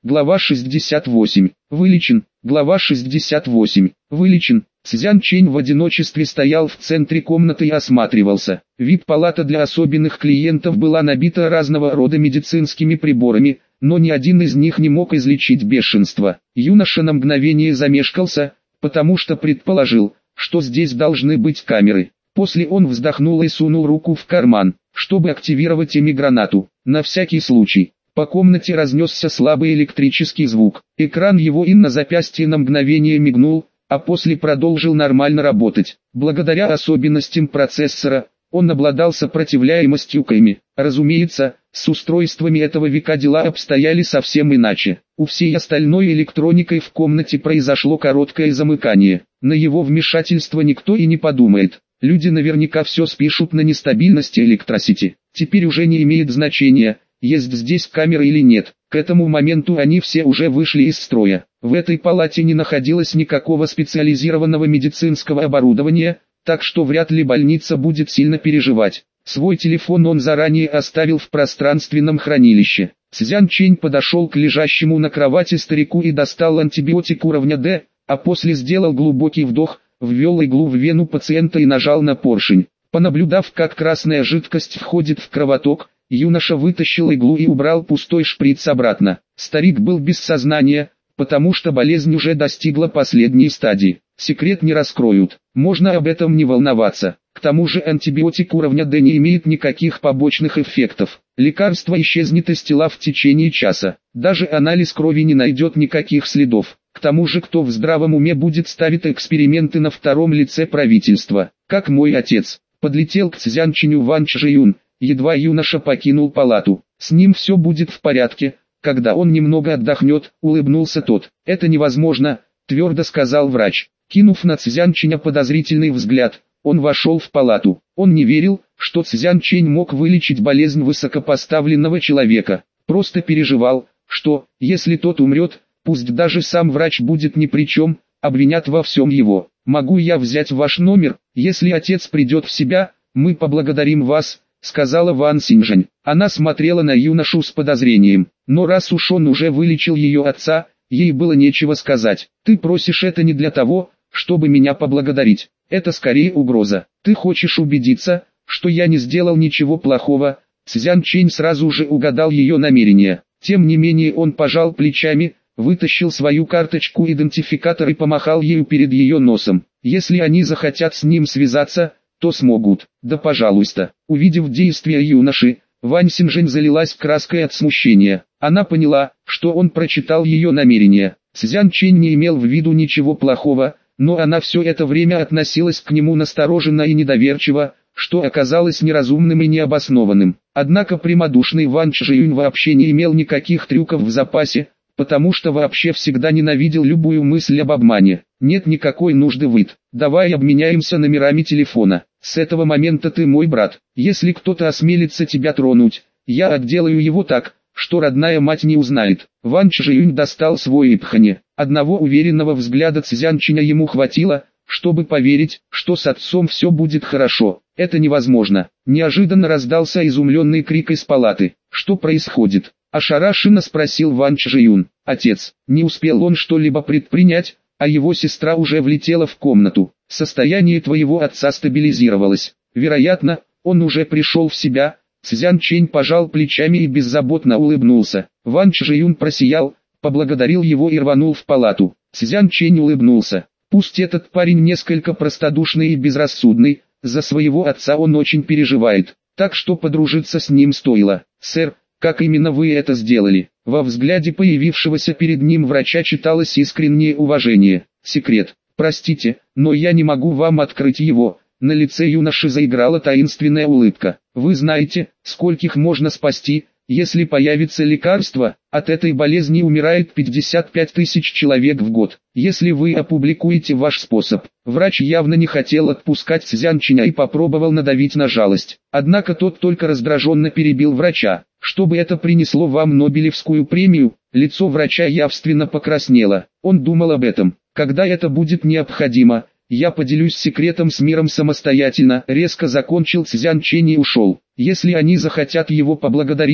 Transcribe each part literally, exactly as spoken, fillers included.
Глава шестьдесят восемь. Вылечен. Глава шестьдесят восемь. Вылечен. Цзян Чэнь в одиночестве стоял в центре комнаты и осматривался. ви ай пи-палата для особенных клиентов была набита разного рода медицинскими приборами, но ни один из них не мог излечить бешенство. Юноша на мгновение замешкался, потому что предположил, что здесь должны быть камеры. После он вздохнул и сунул руку в карман, чтобы активировать ими-гранату. На всякий случай. По комнате разнесся слабый электрический звук. Экран его ин на запястье на мгновение мигнул, а после продолжил нормально работать. Благодаря особенностям процессора, он обладал сопротивляемостью к ими. Разумеется, с устройствами этого века дела обстояли совсем иначе. У всей остальной электроникой в комнате произошло короткое замыкание. На его вмешательство никто и не подумает. Люди наверняка все спишут на нестабильности электросети. Теперь уже не имеет значения, есть здесь камеры или нет. К этому моменту они все уже вышли из строя. В этой палате не находилось никакого специализированного медицинского оборудования, так что вряд ли больница будет сильно переживать. Свой телефон он заранее оставил в пространственном хранилище. Цзян Чэнь подошел к лежащему на кровати старику и достал антибиотик уровня Д, а после сделал глубокий вдох, ввел иглу в вену пациента и нажал на поршень. Понаблюдав, как красная жидкость входит в кровоток, юноша вытащил иглу и убрал пустой шприц обратно. Старик был без сознания, потому что болезнь уже достигла последней стадии. Секрет не раскроют, можно об этом не волноваться. К тому же антибиотик уровня Д не имеет никаких побочных эффектов. Лекарство исчезнет из тела в течение часа. Даже анализ крови не найдет никаких следов. К тому же кто в здравом уме будет ставить эксперименты на втором лице правительства, как мой отец. Подлетел к Цзян Чэню Ван Чжэюн. Едва юноша покинул палату, с ним все будет в порядке, когда он немного отдохнет, улыбнулся тот. Это невозможно, твердо сказал врач. Кинув на Цзян Чэня подозрительный взгляд, он вошел в палату. Он не верил, что Цзян Чэнь мог вылечить болезнь высокопоставленного человека. Просто переживал, что, если тот умрет, пусть даже сам врач будет ни при чем, обвинят во всем его. «Могу я взять ваш номер? Если отец придет в себя, мы поблагодарим вас», — сказала Ван Синьжэнь. Она смотрела на юношу с подозрением, но раз уж он уже вылечил ее отца, ей было нечего сказать. «Ты просишь это не для того, чтобы меня поблагодарить. Это скорее угроза. Ты хочешь убедиться, что я не сделал ничего плохого?» Цзян Чэнь сразу же угадал ее намерения. Тем не менее он пожал плечами, вытащил свою карточку-идентификатор и помахал ею перед ее носом. Если они захотят с ним связаться, то смогут. Да пожалуйста. Увидев действия юноши, Ван Синьжэнь залилась краской от смущения. Она поняла, что он прочитал ее намерения. Цзян Чэнь не имел в виду ничего плохого, но она все это время относилась к нему настороженно и недоверчиво, что оказалось неразумным и необоснованным. Однако прямодушный Ван Чжэюнь вообще не имел никаких трюков в запасе, потому что вообще всегда ненавидел любую мысль об обмане. Нет никакой нужды выйти. Давай обменяемся номерами телефона. С этого момента ты мой брат. Если кто-то осмелится тебя тронуть, я отделаю его так, что родная мать не узнает. Ван Чжэюнь достал свой ипхане. Одного уверенного взгляда Цзян Чэня ему хватило, чтобы поверить, что с отцом все будет хорошо. Это невозможно. Неожиданно раздался изумленный крик из палаты. Что происходит? Ошарашенно спросил Ван Чжэюн. Отец, не успел он что-либо предпринять, а его сестра уже влетела в комнату. Состояние твоего отца стабилизировалось. Вероятно, он уже пришел в себя. Цзян Чэнь пожал плечами и беззаботно улыбнулся. Ван Чжэюн просиял, поблагодарил его и рванул в палату. Цзян Чэнь улыбнулся. Пусть этот парень несколько простодушный и безрассудный, за своего отца он очень переживает, так что подружиться с ним стоило. Сэр, как именно вы это сделали? Во взгляде появившегося перед ним врача читалось искреннее уважение. Секрет. Простите, но я не могу вам открыть его. На лице юноши заиграла таинственная улыбка. Вы знаете, скольких можно спасти, если появится лекарство? От этой болезни умирает пятьдесят пять тысяч человек в год. Если вы опубликуете ваш способ. Врач явно не хотел отпускать Цзян Чэня и попробовал надавить на жалость. Однако тот только раздраженно перебил врача. Чтобы это принесло вам Нобелевскую премию? Лицо врача явственно покраснело. Он думал об этом. Когда это будет необходимо, я поделюсь секретом с миром самостоятельно. Резко закончил Цзян Чэнь и ушел. Если они захотят его поблагодарить,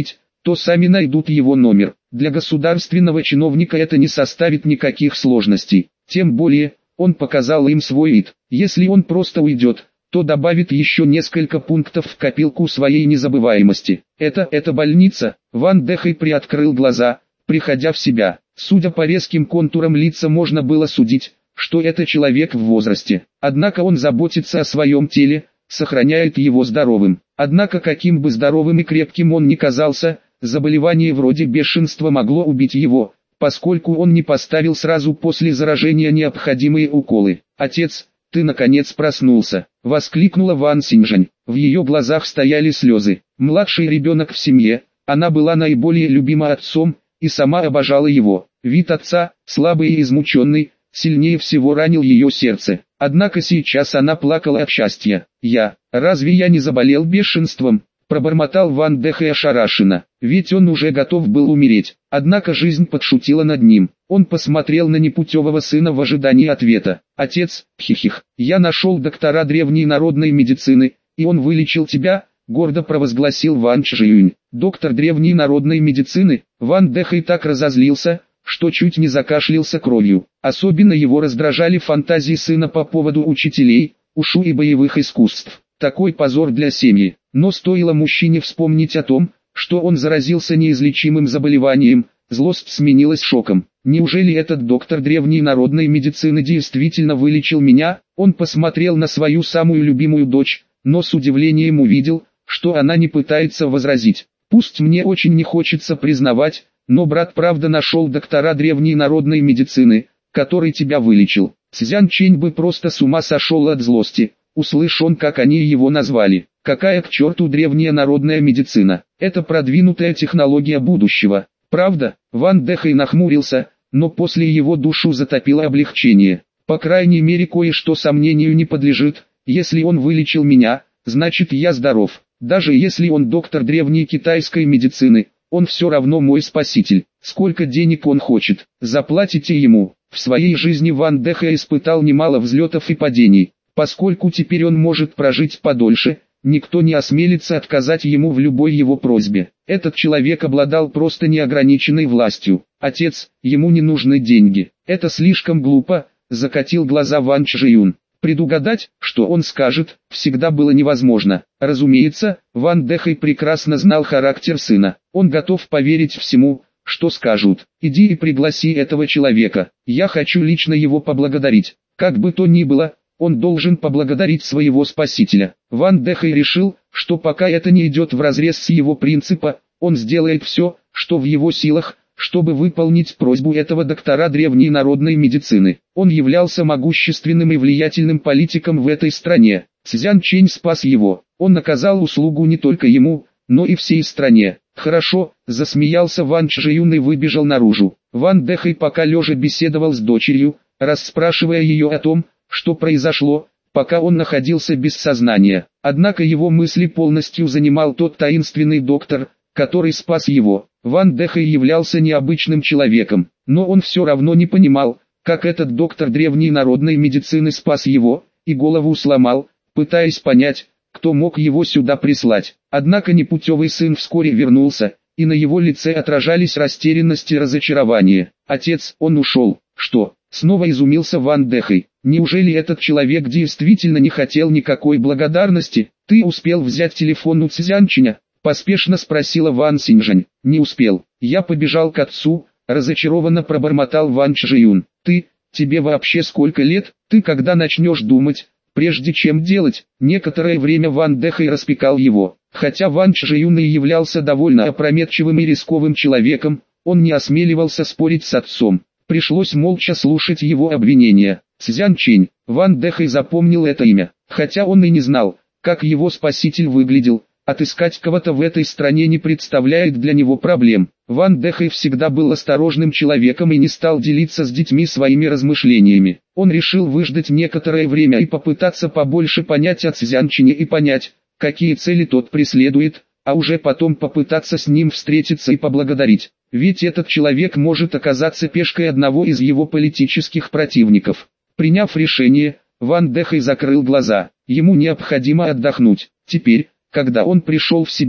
то сами найдут его номер. Для государственного чиновника это не составит никаких сложностей. Тем более, он показал им свой вид. Если он просто уйдет, то добавит еще несколько пунктов в копилку своей незабываемости. Это, это больница. Ван Дехей приоткрыл глаза, приходя в себя. Судя по резким контурам лица, можно было судить, что это человек в возрасте. Однако он заботится о своем теле, сохраняет его здоровым. Однако каким бы здоровым и крепким он ни казался, заболевание вроде бешенства могло убить его, поскольку он не поставил сразу после заражения необходимые уколы. «Отец, ты наконец проснулся!» — воскликнула Ван Синьжэнь. В ее глазах стояли слезы. Младший ребенок в семье, она была наиболее любима отцом, и сама обожала его. Вид отца, слабый и измученный, сильнее всего ранил ее сердце. Однако сейчас она плакала от счастья. «Я, разве я не заболел бешенством?» — пробормотал Ван Дехей ошарашенно, ведь он уже готов был умереть. Однако жизнь подшутила над ним. Он посмотрел на непутевого сына в ожидании ответа. «Отец, хихих, я нашел доктора древней народной медицины, и он вылечил тебя», — гордо провозгласил Ван Чжиюнь. «Доктор древней народной медицины?» Ван Дехей так разозлился, что чуть не закашлялся кровью. Особенно его раздражали фантазии сына по поводу учителей, ушу и боевых искусств. Такой позор для семьи. Но стоило мужчине вспомнить о том, что он заразился неизлечимым заболеванием, злость сменилась шоком. «Неужели этот доктор древней народной медицины действительно вылечил меня?» Он посмотрел на свою самую любимую дочь, но с удивлением увидел, что она не пытается возразить. «Пусть мне очень не хочется признавать, но брат правда нашел доктора древней народной медицины, который тебя вылечил». Цзян Чэнь бы просто с ума сошел от злости, услышь он, как они его назвали. Какая к черту древняя народная медицина? Это продвинутая технология будущего. Правда? Ван Дехей нахмурился, но после его душу затопило облегчение. По крайней мере, кое-что сомнению не подлежит. Если он вылечил меня, значит я здоров. Даже если он доктор древней китайской медицины, он все равно мой спаситель. Сколько денег он хочет, заплатите ему. В своей жизни Ван Дехей испытал немало взлетов и падений. Поскольку теперь он может прожить подольше, никто не осмелится отказать ему в любой его просьбе. Этот человек обладал просто неограниченной властью. «Отец, ему не нужны деньги. Это слишком глупо», — закатил глаза Ван Чжиюнь. Предугадать, что он скажет, всегда было невозможно. Разумеется, Ван Дехей прекрасно знал характер сына. Он готов поверить всему, что скажут. «Иди и пригласи этого человека. Я хочу лично его поблагодарить». Как бы то ни было, он должен поблагодарить своего спасителя. Ван Дехей решил, что пока это не идет вразрез с его принципа, он сделает все, что в его силах, чтобы выполнить просьбу этого доктора древней народной медицины. Он являлся могущественным и влиятельным политиком в этой стране. Цзян Чэнь спас его. Он оказал услугу не только ему, но и всей стране. «Хорошо», — засмеялся Ван Чжиюнь и выбежал наружу. Ван Дехей пока лежа беседовал с дочерью, расспрашивая ее о том, что произошло, пока он находился без сознания. Однако его мысли полностью занимал тот таинственный доктор, который спас его. Ван Дехей являлся необычным человеком, но он все равно не понимал, как этот доктор древней народной медицины спас его, и голову сломал, пытаясь понять, кто мог его сюда прислать. Однако непутевый сын вскоре вернулся, и на его лице отражались растерянность и разочарование. «Отец, он ушел». «Что?» — снова изумился Ван Дехей. «Неужели этот человек действительно не хотел никакой благодарности? Ты успел взять телефон у Цзян Чэня?» — поспешно спросила Ван Синьжэнь. «Не успел. Я побежал к отцу», — разочарованно пробормотал Ван Чжиюнь. «Ты, тебе вообще сколько лет? Ты когда начнешь думать, прежде чем делать?» Некоторое время Ван Дехей распекал его. Хотя Ван Чжиюнь и являлся довольно опрометчивым и рисковым человеком, он не осмеливался спорить с отцом. Пришлось молча слушать его обвинения. Цзян Чэнь. Ван Дехей запомнил это имя, хотя он и не знал, как его спаситель выглядел. Отыскать кого-то в этой стране не представляет для него проблем. Ван Дехей всегда был осторожным человеком и не стал делиться с детьми своими размышлениями. Он решил выждать некоторое время и попытаться побольше понять о Цзян Чэне и понять, какие цели тот преследует, а уже потом попытаться с ним встретиться и поблагодарить. Ведь этот человек может оказаться пешкой одного из его политических противников. Приняв решение, Ван Дехей закрыл глаза. Ему необходимо отдохнуть. Теперь, когда он пришел в себя,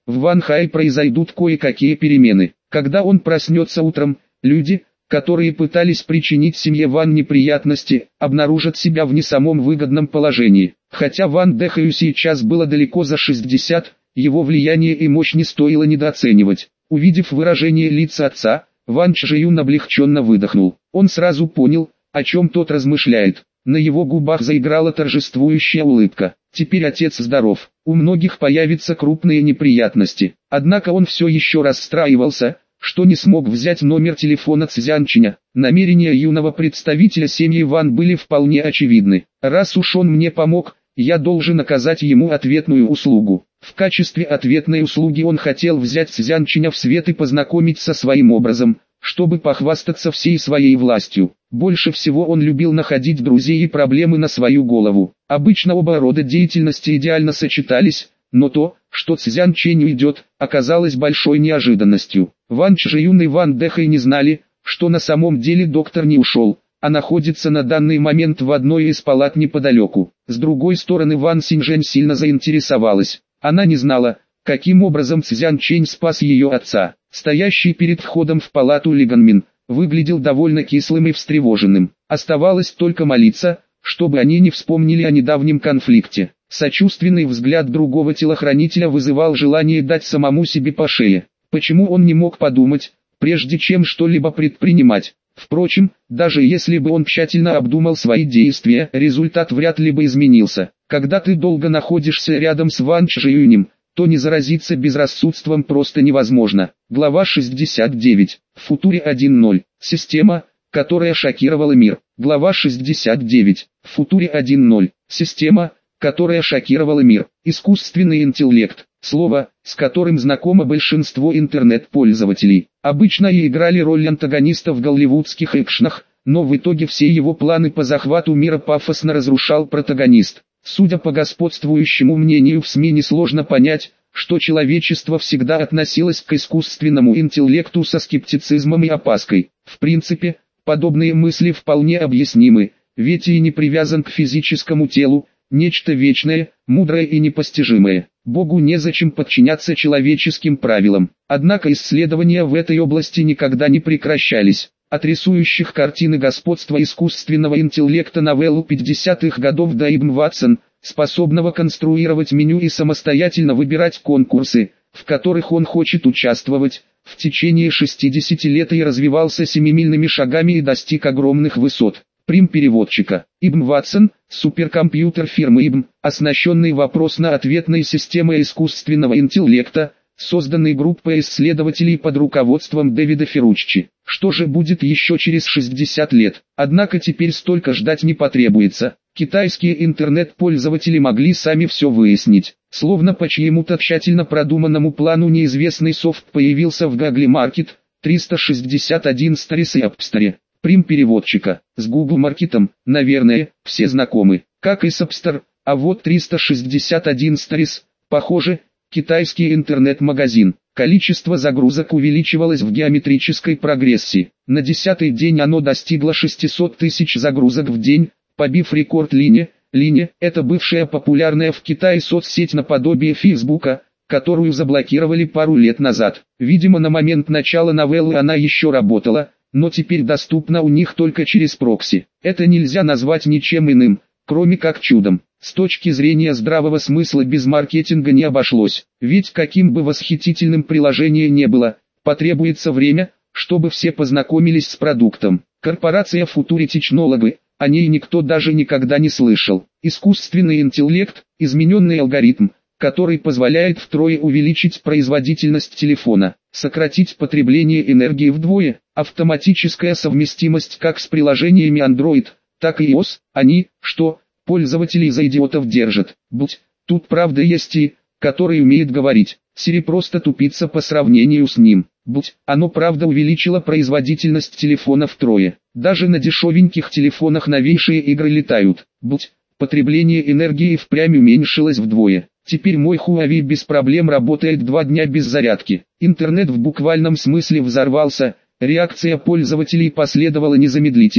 в Ванхае произойдут кое-какие перемены. Когда он проснется утром, люди, которые пытались причинить семье Ван неприятности, обнаружат себя в не самом выгодном положении. Хотя Ван Дэхаю сейчас было далеко за шестьдесят, его влияние и мощь не стоило недооценивать. Увидев выражение лица отца, Ван Чжэюн облегченно выдохнул. Он сразу понял, о чем тот размышляет. На его губах заиграла торжествующая улыбка. Теперь отец здоров, у многих появятся крупные неприятности. Однако он все еще расстраивался, что не смог взять номер телефона Цзянчиня. Намерения юного представителя семьи Ван были вполне очевидны. Раз уж он мне помог, я должен оказать ему ответную услугу. В качестве ответной услуги он хотел взять Цзянчиня в свет и познакомить со своим образом, чтобы похвастаться всей своей властью. Больше всего он любил находить друзей и проблемы на свою голову. Обычно оба рода деятельности идеально сочетались, но то, что Цзян Чэнь уйдет, оказалось большой неожиданностью. Ван Чжэюн и Ван Дэхэй не знали, что на самом деле доктор не ушел, а находится на данный момент в одной из палат неподалеку. С другой стороны, Ван Синьжэнь сильно заинтересовалась. Она не знала, каким образом Цзян Чэнь спас ее отца. Стоящий перед входом в палату Ли Ганмин выглядел довольно кислым и встревоженным. Оставалось только молиться, чтобы они не вспомнили о недавнем конфликте. Сочувственный взгляд другого телохранителя вызывал желание дать самому себе по шее. Почему он не мог подумать, прежде чем что-либо предпринимать? Впрочем, даже если бы он тщательно обдумал свои действия, результат вряд ли бы изменился. Когда ты долго находишься рядом с Ван Чжэюнем, то не заразиться безрассудством просто невозможно. Глава шестьдесят девять. В Футуре один ноль. Система, которая шокировала мир. Глава шестьдесят девять. В Футуре один ноль. Система, которая шокировала мир. Искусственный интеллект. Слово, с которым знакомо большинство интернет-пользователей. Обычно и играли роль антагониста в голливудских экшнах, но в итоге все его планы по захвату мира пафосно разрушал протагонист. Судя по господствующему мнению в СМИ, несложно понять, что человечество всегда относилось к искусственному интеллекту со скептицизмом и опаской. В принципе, подобные мысли вполне объяснимы, ведь и не привязан к физическому телу, нечто вечное, мудрое и непостижимое. Богу незачем подчиняться человеческим правилам. Однако исследования в этой области никогда не прекращались. От рисующих картины господства искусственного интеллекта новеллу пятидесятых годов до Ибн Ватсон, способного конструировать меню и самостоятельно выбирать конкурсы, в которых он хочет участвовать, в течение шестидесяти лет и развивался семимильными шагами и достиг огромных высот. Прим переводчика. Ибн Ватсон, суперкомпьютер фирмы Ибн, оснащенный вопросно-ответной системой искусственного интеллекта, созданный группой исследователей под руководством Дэвида Ферруччи. Что же будет еще через шестьдесят лет? Однако теперь столько ждать не потребуется. Китайские интернет-пользователи могли сами все выяснить. Словно по чьему-то тщательно продуманному плану неизвестный софт появился в Google Market, триста шестьдесят один Stories и App Store. Прим переводчика. С Google Market'ом, наверное, все знакомы, как и с App Store, а вот триста шестьдесят один Stories, похоже, китайский интернет-магазин. Количество загрузок увеличивалось в геометрической прогрессии. На десятый день оно достигло шестисот тысяч загрузок в день, побив рекорд Line. Line – это бывшая популярная в Китае соцсеть наподобие Фейсбука, которую заблокировали пару лет назад. Видимо, на момент начала новеллы она еще работала, но теперь доступна у них только через прокси. Это нельзя назвать ничем иным, кроме как чудом. С точки зрения здравого смысла без маркетинга не обошлось, ведь каким бы восхитительным приложение не было, потребуется время, чтобы все познакомились с продуктом. Корпорация Future Technology, о ней никто даже никогда не слышал. Искусственный интеллект, измененный алгоритм, который позволяет втрое увеличить производительность телефона, сократить потребление энергии вдвое, автоматическая совместимость как с приложениями Android, так и iOS, они, что, пользователей за идиотов держат. Будь, тут правда есть и, который умеет говорить. Siri просто тупица по сравнению с ним. Будь, оно правда увеличило производительность телефона втрое. Даже на дешевеньких телефонах новейшие игры летают. Будь, потребление энергии впрямь уменьшилось вдвое. Теперь мой Huawei без проблем работает два дня без зарядки. Интернет в буквальном смысле взорвался, реакция пользователей последовала незамедлительно,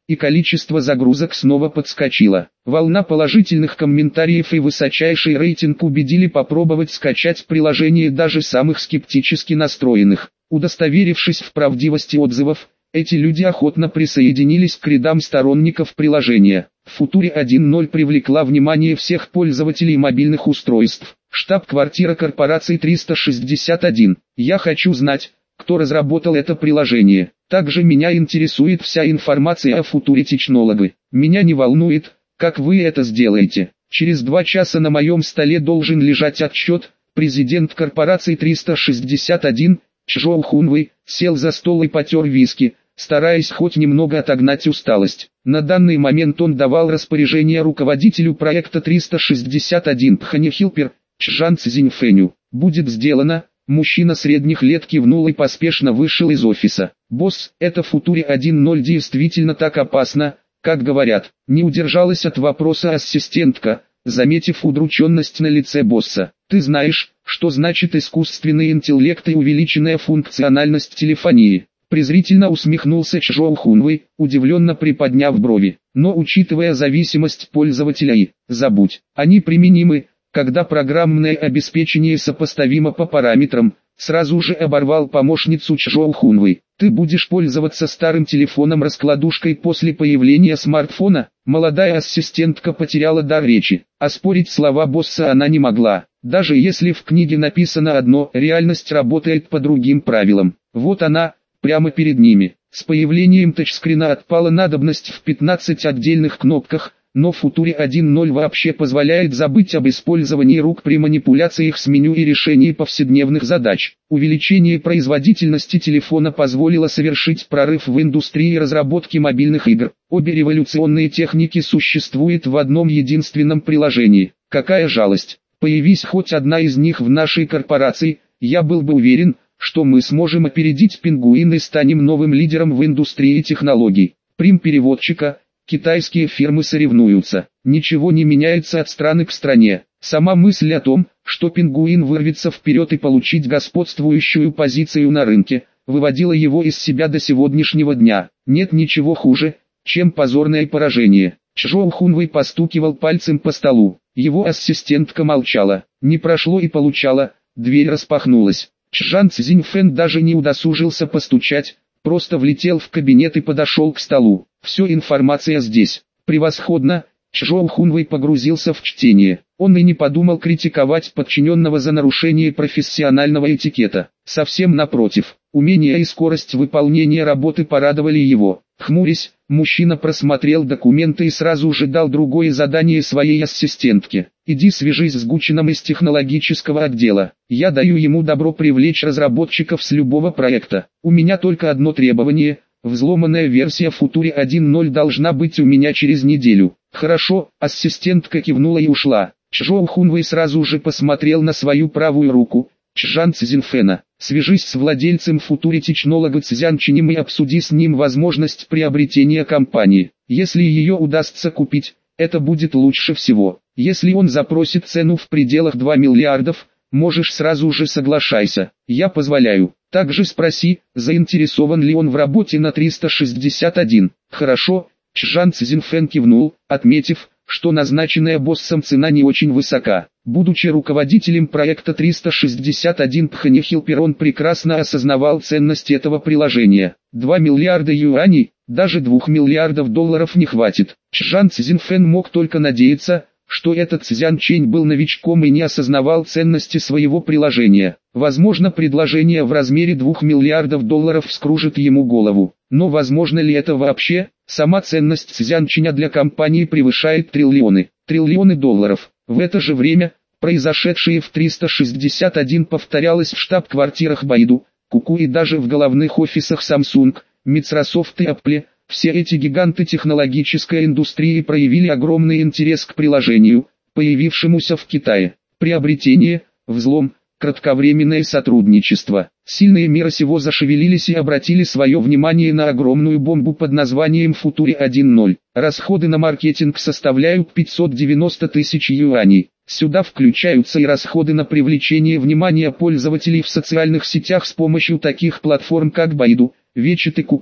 и количество загрузок снова подскочило. Волна положительных комментариев и высочайший рейтинг убедили попробовать скачать приложение даже самых скептически настроенных. Удостоверившись в правдивости отзывов, эти люди охотно присоединились к рядам сторонников приложения. Future один точка ноль привлекла внимание всех пользователей мобильных устройств. Штаб-квартира корпорации триста шестьдесят один. Я хочу знать, кто разработал это приложение. Также меня интересует вся информация о Future Technology. Меня не волнует, как вы это сделаете. Через два часа на моем столе должен лежать отчет. Президент корпорации триста шестьдесят один, Чжоу Хунвей, сел за стол и потер виски, стараясь хоть немного отогнать усталость. На данный момент он давал распоряжение руководителю проекта триста шестьдесят один Пхани Хилпер, Чжан Цзиньфэню. «Будет сделано». Мужчина средних лет кивнул и поспешно вышел из офиса. «Босс, это Future один точка ноль действительно так опасно, как говорят?» Не удержалась от вопроса ассистентка, заметив удрученность на лице босса. «Ты знаешь, что значит искусственный интеллект и увеличенная функциональность телефонии?» Презрительно усмехнулся Чжоу Хунвей, удивленно приподняв брови. «Но учитывая зависимость пользователя и, забудь, они применимы, когда программное обеспечение сопоставимо по параметрам», сразу же оборвал помощницу Чжоу Хунвей. «Ты будешь пользоваться старым телефоном-раскладушкой после появления смартфона?» Молодая ассистентка потеряла дар речи. Оспорить слова босса она не могла. Даже если в книге написано одно, реальность работает по другим правилам. Вот она, прямо перед ними. С появлением тачскрина отпала надобность в пятнадцати отдельных кнопках, но Future один точка ноль вообще позволяет забыть об использовании рук при манипуляциях с меню и решении повседневных задач. Увеличение производительности телефона позволило совершить прорыв в индустрии разработки мобильных игр. Обе революционные техники существуют в одном единственном приложении. Какая жалость! Появись хоть одна из них в нашей корпорации, я был бы уверен, что мы сможем опередить Пингуин и станем новым лидером в индустрии технологий. Прим переводчика. Китайские фирмы соревнуются. Ничего не меняется от страны к стране. Сама мысль о том, что Пингуин вырвется вперед и получить господствующую позицию на рынке, выводила его из себя до сегодняшнего дня. Нет ничего хуже, чем позорное поражение. Чжоу Хунвей постукивал пальцем по столу. Его ассистентка молчала. Не прошло и получало, дверь распахнулась. Чжан Цзиньфэн даже не удосужился постучать, просто влетел в кабинет и подошел к столу. «Все, информация здесь». «Превосходно». Чжоу Хунвей погрузился в чтение. Он и не подумал критиковать подчиненного за нарушение профессионального этикета. Совсем напротив, умение и скорость выполнения работы порадовали его. Хмурясь, мужчина просмотрел документы и сразу же дал другое задание своей ассистентке. «Иди свяжись с Гучином из технологического отдела. Я даю ему добро привлечь разработчиков с любого проекта. У меня только одно требование – взломанная версия Future один точка ноль должна быть у меня через неделю». «Хорошо», ассистентка кивнула и ушла. Чжоу Хунвей сразу же посмотрел на свою правую руку, Чжан Цзиньфэна. «Свяжись с владельцем Future Technology Цзян Чинем и обсуди с ним возможность приобретения компании. Если ее удастся купить, это будет лучше всего. Если он запросит цену в пределах двух миллиардов, можешь сразу же соглашайся, я позволяю. Также спроси, заинтересован ли он в работе на триста шестьдесят один. Хорошо». Чжан Цзиньфэн кивнул, отметив, что назначенная боссом цена не очень высока. Будучи руководителем проекта триста шестьдесят один Пхани Хилпер, он прекрасно осознавал ценность этого приложения. два миллиарда юаней, даже двух миллиардов долларов не хватит. Чжан Цзиньфэн мог только надеяться, что этот Цзян Чэнь был новичком и не осознавал ценности своего приложения. Возможно, предложение в размере двух миллиардов долларов вскружит ему голову. Но возможно ли это вообще? Сама ценность Цзян Чэня для компании превышает триллионы, триллионы долларов. В это же время, произошедшее в триста шестьдесят один повторялось в штаб-квартирах Baidu, Куку и даже в головных офисах Samsung, Microsoft и Apple. Все эти гиганты технологической индустрии проявили огромный интерес к приложению, появившемуся в Китае. Приобретение, взлом, кратковременное сотрудничество. Сильные мира сего зашевелились и обратили свое внимание на огромную бомбу под названием Future один точка ноль. Расходы на маркетинг составляют пятьсот девяносто тысяч юаней. Сюда включаются и расходы на привлечение внимания пользователей в социальных сетях с помощью таких платформ как Baidu, Вичет и Куку.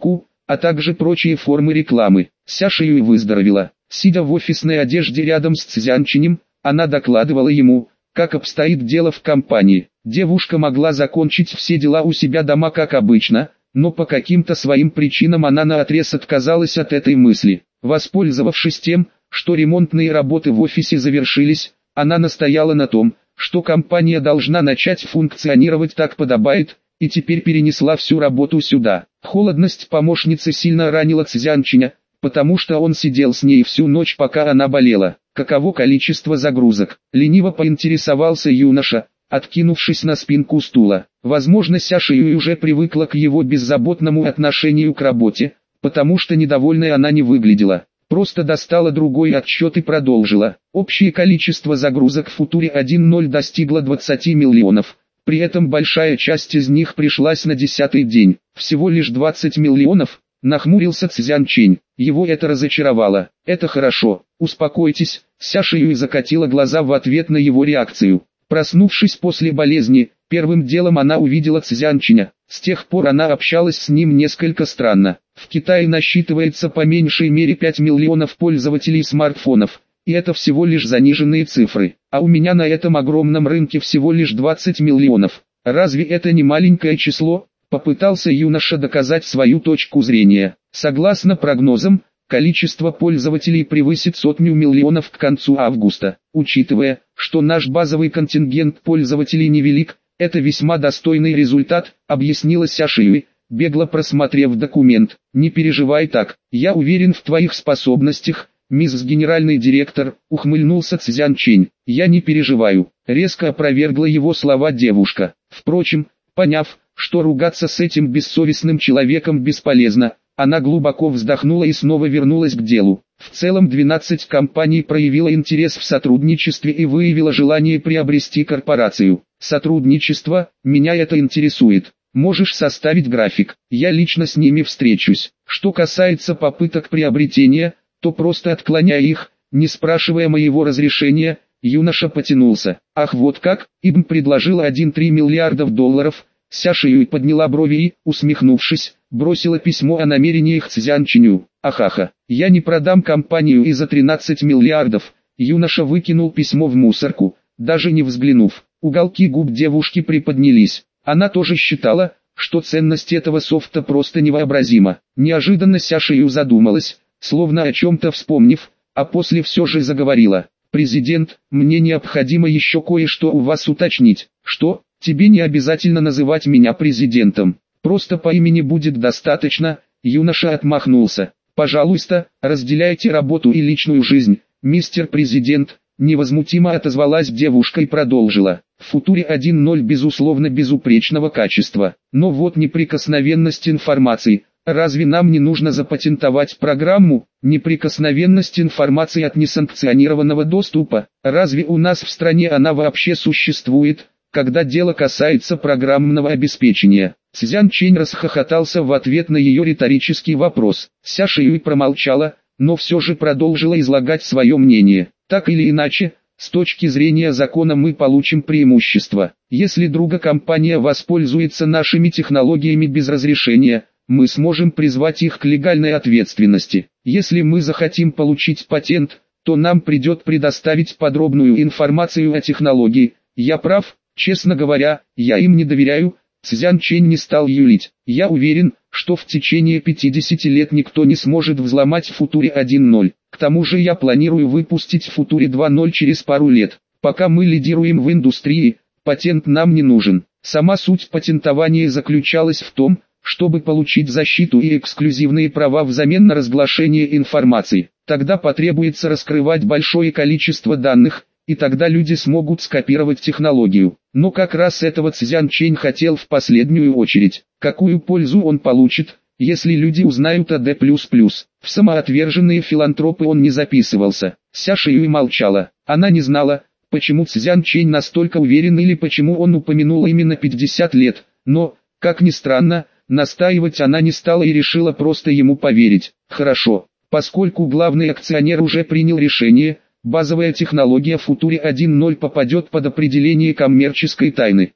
а также прочие формы рекламы. Ся Шиюй выздоровела. Сидя в офисной одежде рядом с Цзян Чинем, она докладывала ему, как обстоит дело в компании. Девушка могла закончить все дела у себя дома как обычно, но по каким-то своим причинам она наотрез отказалась от этой мысли. Воспользовавшись тем, что ремонтные работы в офисе завершились, она настояла на том, что компания должна начать функционировать так подобает, и теперь перенесла всю работу сюда. Холодность помощницы сильно ранила Цзян Чиня, потому что он сидел с ней всю ночь, пока она болела. Каково количество загрузок? Лениво поинтересовался юноша, откинувшись на спинку стула. Возможно, Ся Шиюй уже привыкла к его беззаботному отношению к работе, потому что недовольной она не выглядела. Просто достала другой отчет и продолжила. Общее количество загрузок в Футуре один ноль достигло двадцати миллионов. При этом большая часть из них пришлась на десятый день. Всего лишь двадцать миллионов, нахмурился Цзян Чинь. Его это разочаровало. Это хорошо. Успокойтесь. Ся Шиюй закатила глаза в ответ на его реакцию. Проснувшись после болезни, первым делом она увидела Цзян Чиня. С тех пор она общалась с ним несколько странно. В Китае насчитывается по меньшей мере пять миллионов пользователей смартфонов, и это всего лишь заниженные цифры. А у меня на этом огромном рынке всего лишь двадцать миллионов. Разве это не маленькое число? Попытался юноша доказать свою точку зрения. Согласно прогнозам, количество пользователей превысит сотню миллионов к концу августа. Учитывая, что наш базовый контингент пользователей невелик, это весьма достойный результат, объяснила Ся Шиюй, бегло просмотрев документ. Не переживай так, я уверен в твоих способностях, мисс генеральный директор, ухмыльнулся Цзян Чинь. Я не переживаю, резко опровергла его слова девушка. Впрочем, поняв, что ругаться с этим бессовестным человеком бесполезно, она глубоко вздохнула и снова вернулась к делу. В целом двенадцать компаний проявило интерес в сотрудничестве и выявило желание приобрести корпорацию. Сотрудничество, меня это интересует. Можешь составить график, я лично с ними встречусь. Что касается попыток приобретения, то просто отклоняй их, не спрашивая моего разрешения. Юноша потянулся. Ах, вот как, им предложила один целых три миллиардов долларов. Ся Шиюй подняла брови и, усмехнувшись, бросила письмо о намерениях Цзян Чиню. Ахаха, я не продам компанию и за тринадцать миллиардов. Юноша выкинул письмо в мусорку, даже не взглянув. Уголки губ девушки приподнялись. Она тоже считала, что ценность этого софта просто невообразима. Неожиданно Ся Шиюй задумалась, словно о чем-то вспомнив, а после все же заговорила. «Президент, мне необходимо еще кое-что у вас уточнить». «Что? Тебе не обязательно называть меня президентом. Просто по имени будет достаточно». Юноша отмахнулся. «Пожалуйста, разделяйте работу и личную жизнь, мистер президент». Невозмутимо отозвалась девушка и продолжила. В Футуре один ноль безусловно безупречного качества. Но вот неприкосновенность информации. Разве нам не нужно запатентовать программу? Неприкосновенность информации от несанкционированного доступа. Разве у нас в стране она вообще существует, когда дело касается программного обеспечения? Цзян Чинь расхохотался в ответ на ее риторический вопрос. Ся Шиюй промолчала, но все же продолжила излагать свое мнение. Так или иначе, с точки зрения закона мы получим преимущество. Если другая компания воспользуется нашими технологиями без разрешения, мы сможем призвать их к легальной ответственности. Если мы захотим получить патент, то нам придет предоставить подробную информацию о технологии. Я прав? Честно говоря, я им не доверяю. Цзян Чинь не стал юлить. Я уверен, что в течение пятидесяти лет никто не сможет взломать Футуре один ноль. К тому же я планирую выпустить Футуре два ноль через пару лет. Пока мы лидируем в индустрии, патент нам не нужен. Сама суть патентования заключалась в том, чтобы получить защиту и эксклюзивные права взамен на разглашение информации. Тогда потребуется раскрывать большое количество данных, и тогда люди смогут скопировать технологию. Но как раз этого Цзян Чинь хотел в последнюю очередь. Какую пользу он получит, если люди узнают о Д++? В самоотверженные филантропы он не записывался. Ся Шиюй молчала. Она не знала, почему Цзян Чинь настолько уверен или почему он упомянул именно пятьдесят лет. Но, как ни странно, настаивать она не стала и решила просто ему поверить. Хорошо, поскольку главный акционер уже принял решение, базовая технология Футуре один ноль попадет под определение коммерческой тайны.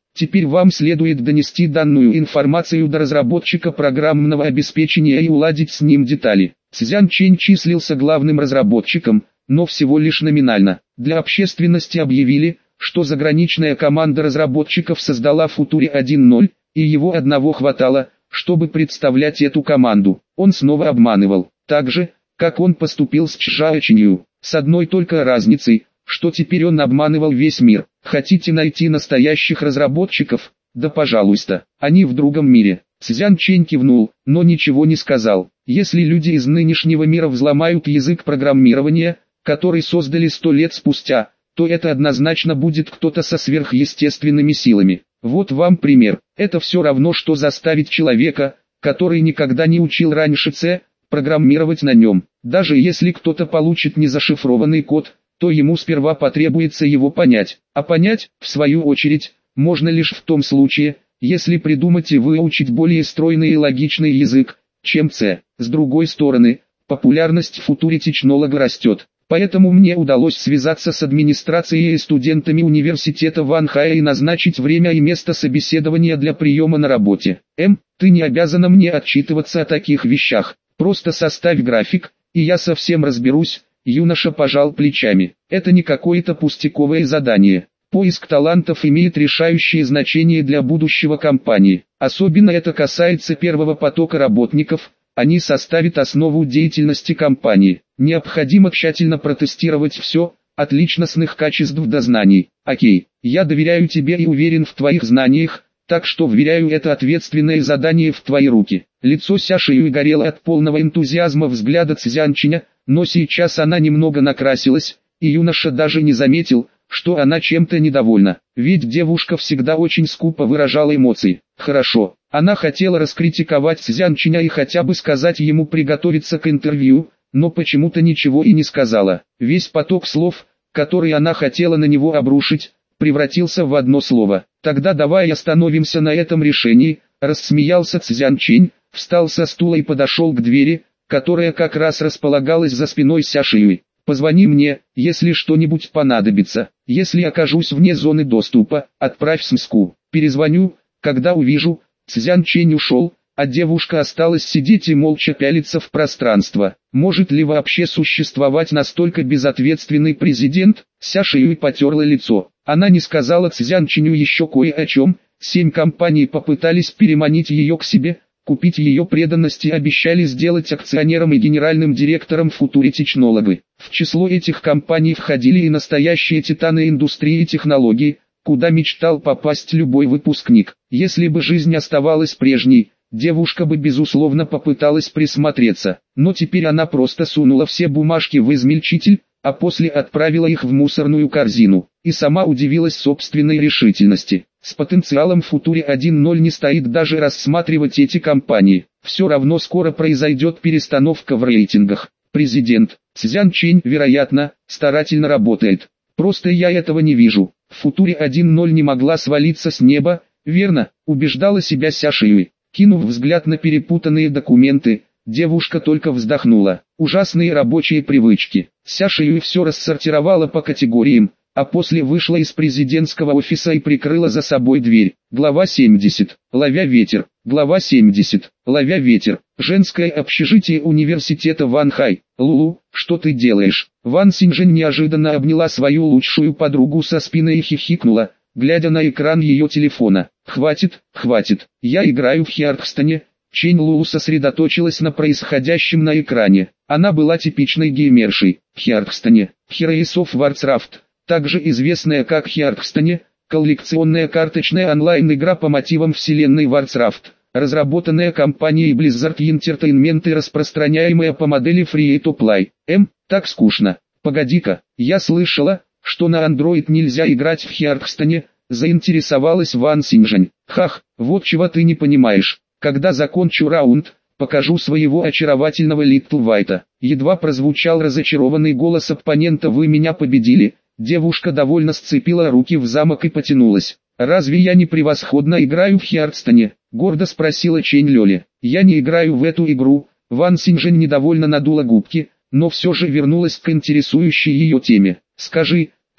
Теперь вам следует донести данную информацию до разработчика программного обеспечения и уладить с ним детали. Цзян Чэнь числился главным разработчиком, но всего лишь номинально. Для общественности объявили, что заграничная команда разработчиков создала Future один ноль, и его одного хватало, чтобы представлять эту команду. Он снова обманывал, так же, как он поступил с Чжаочинью, с одной только разницей, что теперь он обманывал весь мир. Хотите найти настоящих разработчиков? Да пожалуйста, они в другом мире. Цзян Чэнь кивнул, но ничего не сказал. Если люди из нынешнего мира взломают язык программирования, который создали сто лет спустя, то это однозначно будет кто-то со сверхъестественными силами. Вот вам пример. Это все равно, что заставить человека, который никогда не учил раньше C, программировать на нем. Даже если кто-то получит незашифрованный код, то ему сперва потребуется его понять. А понять, в свою очередь, можно лишь в том случае, если придумать и выучить более стройный и логичный язык, чем C. С другой стороны, популярность Future Technology растет. Поэтому мне удалось связаться с администрацией и студентами университета Ванхая и назначить время и место собеседования для приема на работе. М, ты не обязана мне отчитываться о таких вещах, просто составь график, и я совсем разберусь. Юноша пожал плечами. Это не какое-то пустяковое задание. Поиск талантов имеет решающее значение для будущего компании. Особенно это касается первого потока работников. Они составят основу деятельности компании. Необходимо тщательно протестировать все, от личностных качеств до знаний. Окей, я доверяю тебе и уверен в твоих знаниях, так что вверяю это ответственное задание в твои руки. Лицо Ся Шиюй горело от полного энтузиазма взгляда Цзян Чэня, но сейчас она немного накрасилась, и юноша даже не заметил, что она чем-то недовольна, ведь девушка всегда очень скупо выражала эмоции. Хорошо, она хотела раскритиковать Цзян Чэня и хотя бы сказать ему приготовиться к интервью, но почему-то ничего и не сказала. Весь поток слов, который она хотела на него обрушить, превратился в одно слово. Тогда давай остановимся на этом решении, рассмеялся Цзян Чэнь, встал со стула и подошел к двери, которая как раз располагалась за спиной Ся Шиюй. Позвони мне, если что-нибудь понадобится. Если окажусь вне зоны доступа, отправь смс-ку. Перезвоню, когда увижу. Цзян Чэнь ушел, а девушка осталась сидеть и молча пялиться в пространство. Может ли вообще существовать настолько безответственный президент? Ся Шиюй потерла лицо. Она не сказала Цзян Чэню еще кое о чем. Семь компаний попытались переманить ее к себе, купить ее преданность и обещали сделать акционером и генеральным директором Future Technology. В число этих компаний входили и настоящие титаны индустрии и технологий, куда мечтал попасть любой выпускник. Если бы жизнь оставалась прежней, девушка бы безусловно попыталась присмотреться, но теперь она просто сунула все бумажки в измельчитель, а после отправила их в мусорную корзину, и сама удивилась собственной решительности. С потенциалом Future один ноль не стоит даже рассматривать эти компании. Все равно скоро произойдет перестановка в рейтингах. Президент Цзян Чэнь, вероятно, старательно работает. Просто я этого не вижу. Future один ноль не могла свалиться с неба, верно, убеждала себя Ся Шиюй. Кинув взгляд на перепутанные документы, девушка только вздохнула. Ужасные рабочие привычки. Ся Шиюй все рассортировала по категориям, а после вышла из президентского офиса и прикрыла за собой дверь. Глава семьдесят. Ловя ветер. Глава семьдесят. Ловя ветер. Женское общежитие университета Ванхай. Лулу, что ты делаешь? Ван Синьжэнь неожиданно обняла свою лучшую подругу со спины и хихикнула, глядя на экран ее телефона. Хватит, хватит, я играю в Хиархстоне. Чэнь Лулу сосредоточилась на происходящем на экране. Она была типичной геймершей. В Хиархстоне. Heroes of Warcraft, также известная как Хиархстоне, коллекционная карточная онлайн-игра по мотивам вселенной Warcraft, разработанная компанией Blizzard Entertainment и распространяемая по модели Free-to-Play. М, так скучно. Погоди-ка, я слышала, что на Android нельзя играть в Хиархстоне, заинтересовалась Ван Синьжэнь. Хах, вот чего ты не понимаешь. Когда закончу раунд, покажу своего очаровательного Литл Вайта. Едва прозвучал разочарованный голос оппонента: вы меня победили. Девушка довольно сцепила руки в замок и потянулась. «Разве я не превосходно играю в Хиархстоне?» — гордо спросила Чэнь Лёли. «Я не играю в эту игру». Ван Синьжэнь недовольно надула губки, но все же вернулась к интересующей ее теме. «Скажи,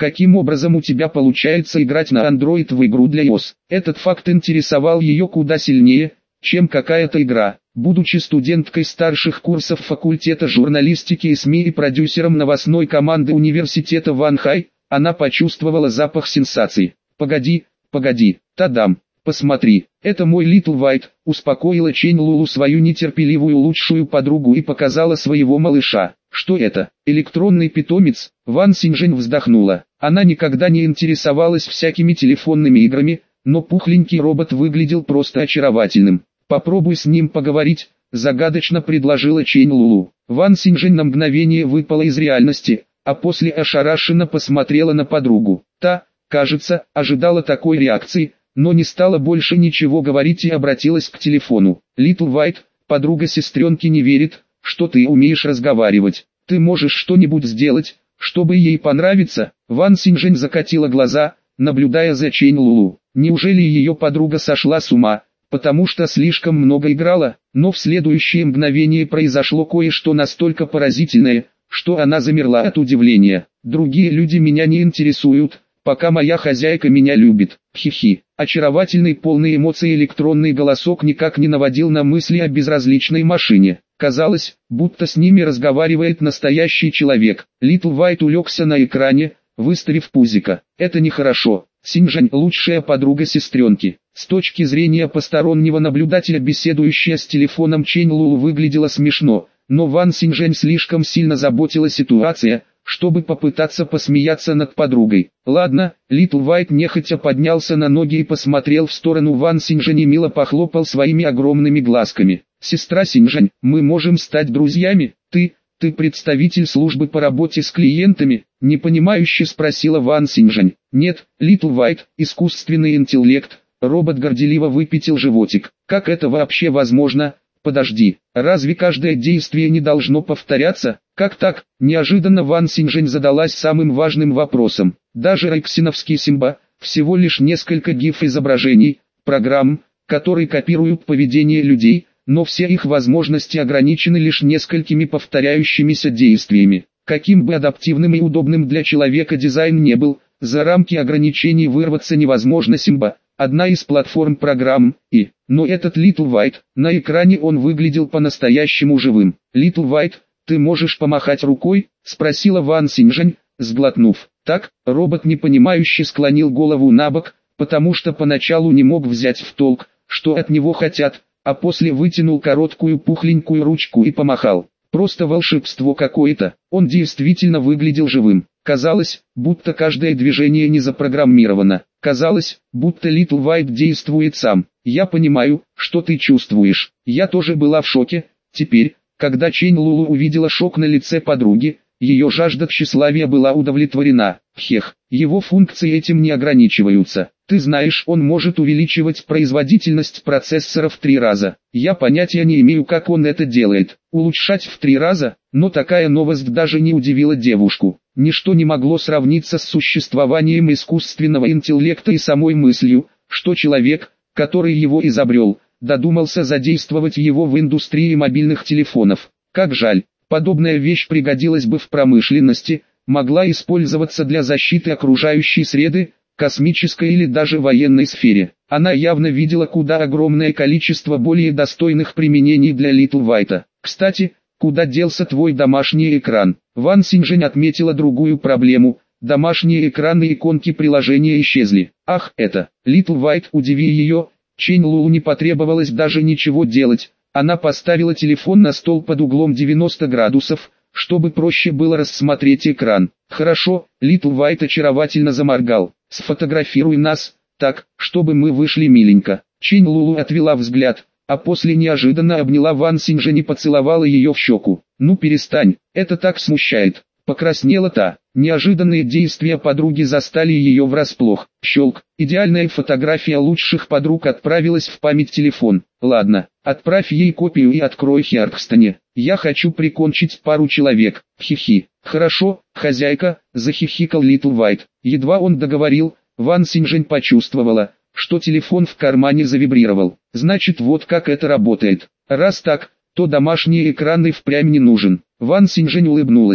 каким образом у тебя получается играть на Android в игру для iOS? Этот факт интересовал ее куда сильнее, чем какая-то игра. Будучи студенткой старших курсов факультета журналистики и СМИ и продюсером новостной команды университета Ванхай, она почувствовала запах сенсаций. «Погоди, погоди, тадам, посмотри, это мой Little White», успокоила Чэнь Лулу свою нетерпеливую лучшую подругу и показала своего малыша. «Что это? Электронный питомец?» Ван Синьжэнь вздохнула. Она никогда не интересовалась всякими телефонными играми, но пухленький робот выглядел просто очаровательным. «Попробуй с ним поговорить», – загадочно предложила Чэнь Лулу. Ван Синьжэнь на мгновение выпала из реальности, а после ошарашенно посмотрела на подругу. Та, кажется, ожидала такой реакции, но не стала больше ничего говорить и обратилась к телефону. «Little White, подруга сестренки не верит, что ты умеешь разговаривать. Ты можешь что-нибудь сделать, чтобы ей понравиться?» Ван Синьжэнь закатила глаза, наблюдая за Чэнь Лулу. Неужели ее подруга сошла с ума, потому что слишком много играла? Но в следующее мгновение произошло кое-что настолько поразительное, что она замерла от удивления. «Другие люди меня не интересуют, пока моя хозяйка меня любит». Хи-хи. Очаровательный, полный эмоций электронный голосок никак не наводил на мысли о безразличной машине. Казалось, будто с ними разговаривает настоящий человек. Little White улегся на экране, выставив пузико. «Это нехорошо. Синьжэнь – лучшая подруга сестренки». С точки зрения постороннего наблюдателя, беседующая с телефоном Чэнь Лулу выглядела смешно, но Ван Синьжэнь слишком сильно заботила ситуация, чтобы попытаться посмеяться над подругой. «Ладно», Little White нехотя поднялся на ноги и посмотрел в сторону Ван Синьжэнь и мило похлопал своими огромными глазками. «Сестра Синьжэнь, мы можем стать друзьями? Ты, ты представитель службы по работе с клиентами?» Непонимающе спросила Ван Синьжэнь. «Нет, Little White, искусственный интеллект». Робот горделиво выпятил животик. «Как это вообще возможно? Подожди, разве каждое действие не должно повторяться? Как так?» Неожиданно Ван Синьжэнь задалась самым важным вопросом. Даже рейксиновский Симба, всего лишь несколько гиф-изображений, программ, которые копируют поведение людей, но все их возможности ограничены лишь несколькими повторяющимися действиями. Каким бы адаптивным и удобным для человека дизайн не был, за рамки ограничений вырваться невозможно. Симба – одна из платформ программ, и, но этот Little White, на экране он выглядел по-настоящему живым. «Little White, ты можешь помахать рукой?» – спросила Ван Синьжэнь, сглотнув. Так, робот непонимающе склонил голову набок, потому что поначалу не мог взять в толк, что от него хотят, а после вытянул короткую пухленькую ручку и помахал. Просто волшебство какое-то, он действительно выглядел живым. Казалось, будто каждое движение не запрограммировано. Казалось, будто Little White действует сам. «Я понимаю, что ты чувствуешь. Я тоже была в шоке». Теперь, когда Чэнь Лулу увидела шок на лице подруги, ее жажда тщеславия была удовлетворена. Хех, его функции этим не ограничиваются. Ты знаешь, он может увеличивать производительность процессора в три раза. Я понятия не имею, как он это делает. Улучшать в три раза? Но такая новость даже не удивила девушку. Ничто не могло сравниться с существованием искусственного интеллекта и самой мыслью, что человек, который его изобрел, додумался задействовать его в индустрии мобильных телефонов. Как жаль, подобная вещь пригодилась бы в промышленности, могла использоваться для защиты окружающей среды, космической или даже военной сфере. Она явно видела куда огромное количество более достойных применений для Little White. «Кстати, куда делся твой домашний экран?» Ван Синьжэнь отметила другую проблему. Домашние экраны и иконки приложения исчезли. «Ах, это, Little White, удиви ее». Чэнь Лулу не потребовалось даже ничего делать. Она поставила телефон на стол под углом девяносто градусов, чтобы проще было рассмотреть экран. «Хорошо», Little White очаровательно заморгал. «Сфотографируй нас, так, чтобы мы вышли миленько». Чэнь Лулу отвела взгляд, а после неожиданно обняла Ван Синьжэнь и поцеловала ее в щеку. «Ну перестань, это так смущает». Покраснела та. Неожиданные действия подруги застали ее врасплох. Щелк. Идеальная фотография лучших подруг отправилась в память телефон. «Ладно, отправь ей копию и открой Хиаркстоне. Я хочу прикончить пару человек». Хихи. «Хорошо, хозяйка», захихикал Little White. Едва он договорил, Ван Синьжэнь почувствовала, что телефон в кармане завибрировал. Значит, вот как это работает. Раз так, то домашний экран и впрямь не нужен. Ван Синьжэнь улыбнулась.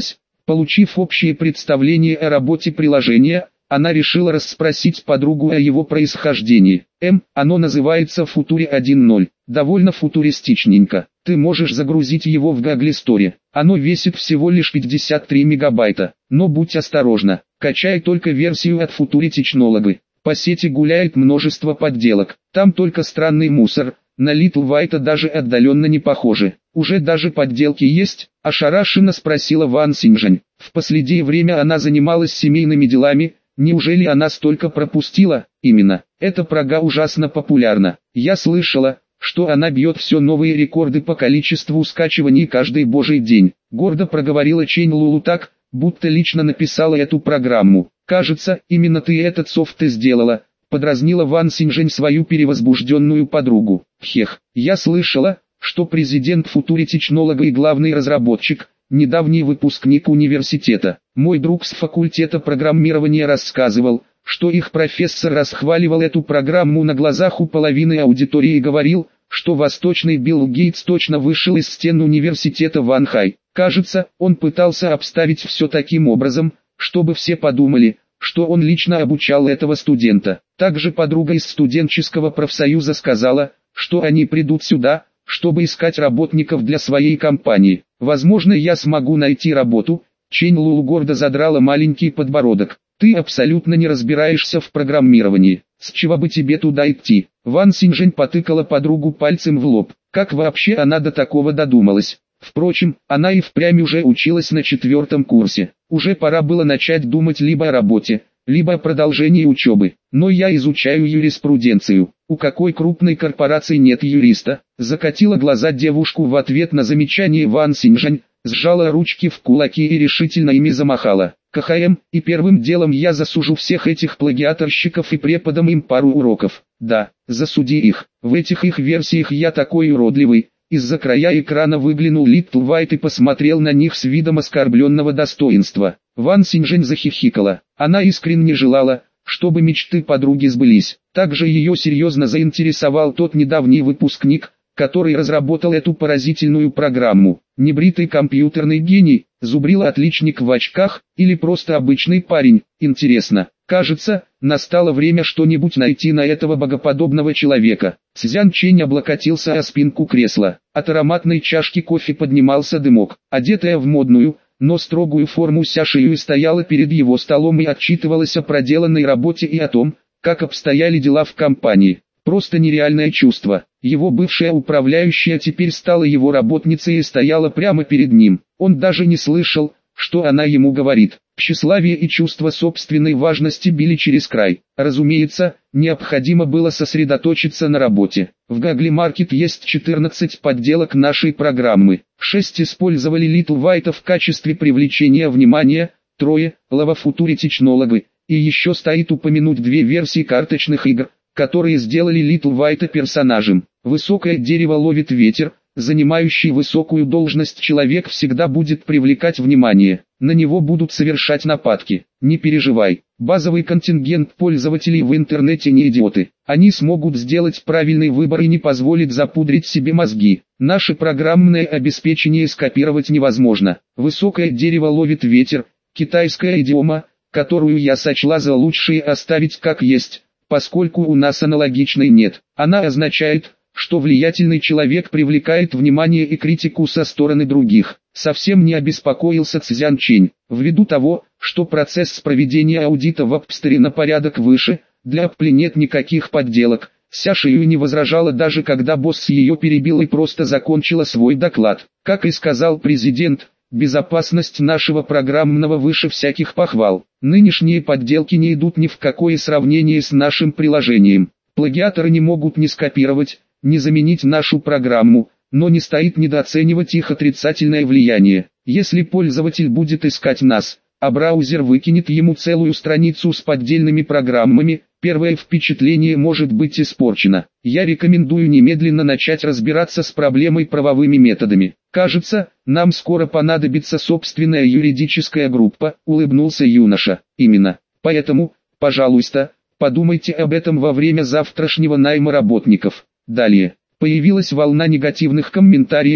Получив общее представление о работе приложения, она решила расспросить подругу о его происхождении. М, оно называется Future один ноль. Довольно футуристичненько. Ты можешь загрузить его в Google Store. Оно весит всего лишь пятьдесят три мегабайта. Но будь осторожна, качай только версию от Future Technology. По сети гуляет множество подделок. Там только странный мусор. На Little White даже отдаленно не похоже. Уже даже подделки есть? Ошарашенно спросила Ван Синжань. В последнее время она занималась семейными делами. Неужели она столько пропустила? Именно. Эта прога ужасно популярна. Я слышала, что она бьет все новые рекорды по количеству скачиваний каждый божий день. Гордо проговорила Чэнь Лулу так, будто лично написала эту программу. Кажется, именно ты этот софт и сделала. Подразнила Ван Синжень свою перевозбужденную подругу. Хех, я слышала, что президент Future Technology и главный разработчик, недавний выпускник университета. Мой друг с факультета программирования рассказывал, что их профессор расхваливал эту программу на глазах у половины аудитории и говорил, что восточный Билл Гейтс точно вышел из стен университета Ван Хай. Кажется, он пытался обставить все таким образом, чтобы все подумали, что он лично обучал этого студента. Также подруга из студенческого профсоюза сказала, что они придут сюда, чтобы искать работников для своей компании. Возможно, я смогу найти работу. Чэнь Лулу гордо задрала маленький подбородок. Ты абсолютно не разбираешься в программировании. С чего бы тебе туда идти? Ван Синжень потыкала подругу пальцем в лоб. Как вообще она до такого додумалась? Впрочем, она и впрямь уже училась на четвертом курсе. Уже пора было начать думать либо о работе, либо о продолжении учебы. Но я изучаю юриспруденцию. У какой крупной корпорации нет юриста? Закатила глаза девушку в ответ на замечание Ван Синжань, сжала ручки в кулаки и решительно ими замахала. КХМ, и первым делом я засужу всех этих плагиаторщиков и преподам им пару уроков. Да, засуди их. В этих их версиях я такой уродливый. Из-за края экрана выглянул Little White и посмотрел на них с видом оскорбленного достоинства. Ван Синжень захихикала. Она искренне желала, чтобы мечты подруги сбылись. Также ее серьезно заинтересовал тот недавний выпускник, который разработал эту поразительную программу. Небритый компьютерный гений, зубрила отличник в очках, или просто обычный парень. Интересно, кажется, настало время что-нибудь найти на этого богоподобного человека. Цзян Чэнь облокотился о спинку кресла. От ароматной чашки кофе поднимался дымок. Одетая в модную, но строгую форму Ся Шиюй стояла перед его столом и отчитывалась о проделанной работе и о том, как обстояли дела в компании. Просто нереальное чувство. Его бывшая управляющая теперь стала его работницей и стояла прямо перед ним. Он даже не слышал, что она ему говорит. Тщеславие и чувство собственной важности били через край. Разумеется, необходимо было сосредоточиться на работе. В Google Market есть четырнадцать подделок нашей программы. шесть использовали Little White в качестве привлечения внимания, трое – Lava Future Technology. И еще стоит упомянуть две версии карточных игр, которые сделали Little White персонажем. Высокое дерево ловит ветер, занимающий высокую должность человек всегда будет привлекать внимание. На него будут совершать нападки. Не переживай, базовый контингент пользователей в интернете не идиоты. Они смогут сделать правильный выбор и не позволят запудрить себе мозги. Наше программное обеспечение скопировать невозможно. Высокое дерево ловит ветер, китайская идиома, которую я сочла за лучшее оставить как есть, поскольку у нас аналогичной нет. Она означает, что влиятельный человек привлекает внимание и критику со стороны других. Совсем не обеспокоился Цзян Чэнь. Ввиду того, что процесс проведения аудита в Апстере на порядок выше, для Аппли нет никаких подделок. Ся Шиюй не возражала даже когда босс ее перебил и просто закончила свой доклад. Как и сказал президент, безопасность нашего программного выше всяких похвал. Нынешние подделки не идут ни в какое сравнение с нашим приложением. Плагиаторы не могут ни скопировать, ни заменить нашу программу, но не стоит недооценивать их отрицательное влияние. Если пользователь будет искать нас, а браузер выкинет ему целую страницу с поддельными программами, первое впечатление может быть испорчено. Я рекомендую немедленно начать разбираться с проблемой правовыми методами. Кажется, нам скоро понадобится собственная юридическая группа, улыбнулся юноша. Именно. Поэтому, пожалуйста, подумайте об этом во время завтрашнего найма работников. Далее. Появилась волна негативных комментариев,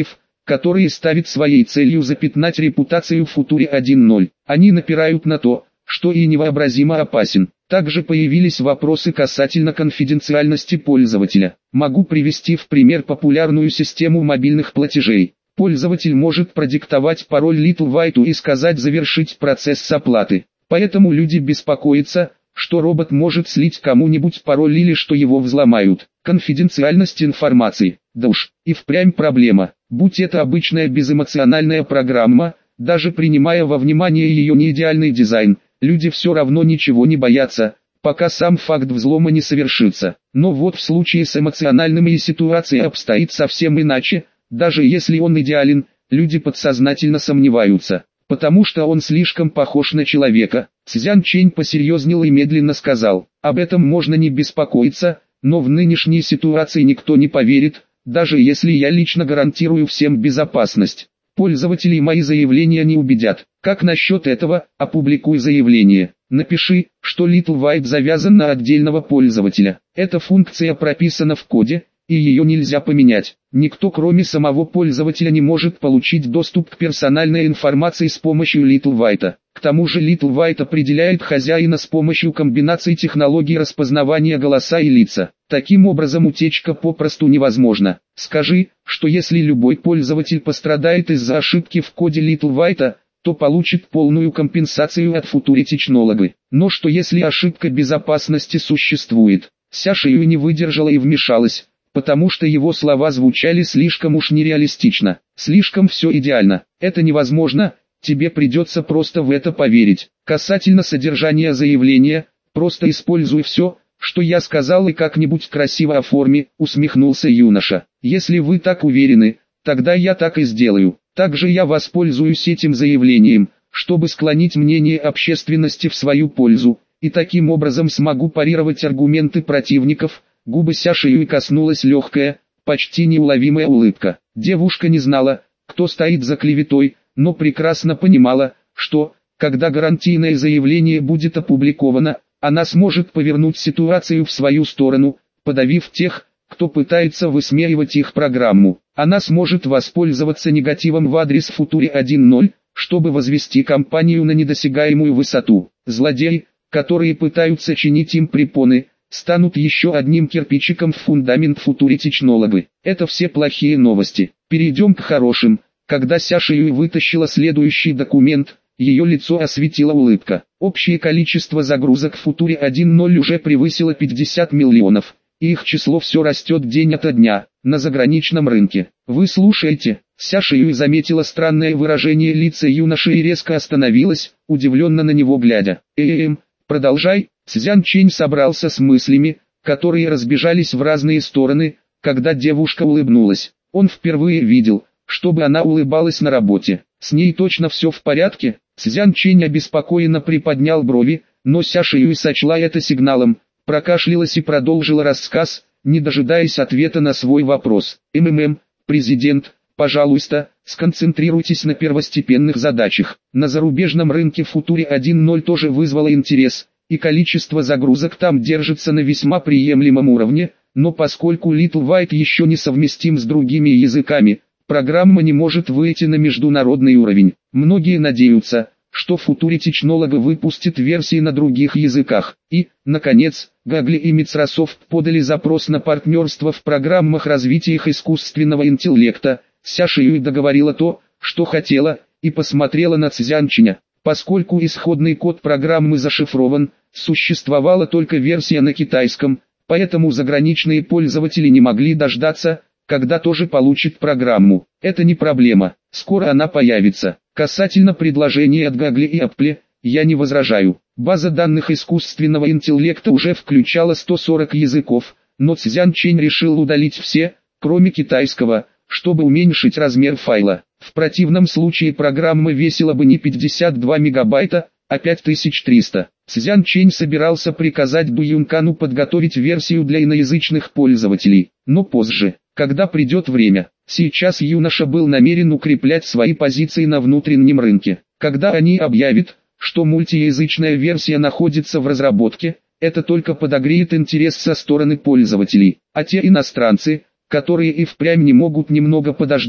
которые ставят своей целью запятнать репутацию Футури один ноль. Они напирают на то, что и невообразимо опасен. Также появились вопросы касательно конфиденциальности пользователя. Могу привести в пример популярную систему мобильных платежей. Пользователь может продиктовать пароль Little White и сказать «завершить процесс оплаты». Поэтому люди беспокоятся, что робот может слить кому-нибудь пароль или что его взломают. Конфиденциальность информации. Да уж, и впрямь проблема. Будь это обычная безэмоциональная программа, даже принимая во внимание ее неидеальный дизайн, люди все равно ничего не боятся, пока сам факт взлома не совершится. Но вот в случае с эмоциональными ситуация обстоит совсем иначе. Даже если он идеален, люди подсознательно сомневаются, потому что он слишком похож на человека. Цзян Чэнь посерьезнел и медленно сказал: об этом можно не беспокоиться, но в нынешней ситуации никто не поверит, даже если я лично гарантирую всем безопасность. Пользователей мои заявления не убедят. Как насчет этого? Опубликуй заявление. Напиши, что Little White завязан на отдельного пользователя. Эта функция прописана в коде, и ее нельзя поменять. Никто кроме самого пользователя не может получить доступ к персональной информации с помощью Little White. К тому же Little White определяет хозяина с помощью комбинаций технологий распознавания голоса и лица. Таким образом утечка попросту невозможна. Скажи, что если любой пользователь пострадает из-за ошибки в коде Little White, то получит полную компенсацию от Футури Technology. Но что если ошибка безопасности существует? Ся Шиюй не выдержала и вмешалась, потому что его слова звучали слишком уж нереалистично. Слишком все идеально. Это невозможно, тебе придется просто в это поверить. Касательно содержания заявления, просто используй все, что я сказал, и как-нибудь красиво оформи, усмехнулся юноша. Если вы так уверены, тогда я так и сделаю. Также я воспользуюсь этим заявлением, чтобы склонить мнение общественности в свою пользу, и таким образом смогу парировать аргументы противников. Губы Ся Шиюй коснулась легкая, почти неуловимая улыбка. Девушка не знала, кто стоит за клеветой, но прекрасно понимала, что, когда гарантийное заявление будет опубликовано, она сможет повернуть ситуацию в свою сторону, подавив тех, кто пытается высмеивать их программу. Она сможет воспользоваться негативом в адрес Футури один ноль, чтобы возвести компанию на недосягаемую высоту. Злодеи, которые пытаются чинить им препоны, станут еще одним кирпичиком в фундамент Футури Technology. Это все плохие новости. Перейдем к хорошим. Когда Ся Шиюй вытащила следующий документ, ее лицо осветила улыбка. Общее количество загрузок в Футури один ноль уже превысило пятьдесят миллионов, и их число все растет день ото дня, на заграничном рынке. Вы слушаете? Ся Шиюй заметила странное выражение лица юноши и резко остановилась, удивленно на него глядя. «Эм, продолжай». Цзян Чэнь собрался с мыслями, которые разбежались в разные стороны, когда девушка улыбнулась. Он впервые видел, чтобы она улыбалась на работе. С ней точно все в порядке? Цзян Чэнь обеспокоенно приподнял брови, но Ся Шиюй сочла это сигналом, прокашлялась и продолжила рассказ, не дожидаясь ответа на свой вопрос. «МММ, президент, пожалуйста, сконцентрируйтесь на первостепенных задачах». На зарубежном рынке Футури один ноль тоже вызвало интерес, и количество загрузок там держится на весьма приемлемом уровне, но поскольку Little White еще не совместим с другими языками, программа не может выйти на международный уровень. Многие надеются, что Футури Technology выпустит версии на других языках. И, наконец, Google и Microsoft подали запрос на партнерство в программах развития их искусственного интеллекта. Ся Шиюй договорила то, что хотела, и посмотрела на Цзян Чэня. Поскольку исходный код программы зашифрован, существовала только версия на китайском, поэтому заграничные пользователи не могли дождаться, когда тоже получат программу. Это не проблема, скоро она появится. Касательно предложений от Google и Apple, я не возражаю. База данных искусственного интеллекта уже включала сто сорок языков, но Цзян Чэнь решил удалить все, кроме китайского, чтобы уменьшить размер файла. В противном случае программа весила бы не пятьдесят два мегабайта, а пять тысяч триста. Цзян Чэнь собирался приказать Ду Юнкану подготовить версию для иноязычных пользователей, но позже, когда придет время. Сейчас юноша был намерен укреплять свои позиции на внутреннем рынке. Когда они объявят, что мультиязычная версия находится в разработке, это только подогреет интерес со стороны пользователей, а те иностранцы, которые и впрямь не могут немного подождать,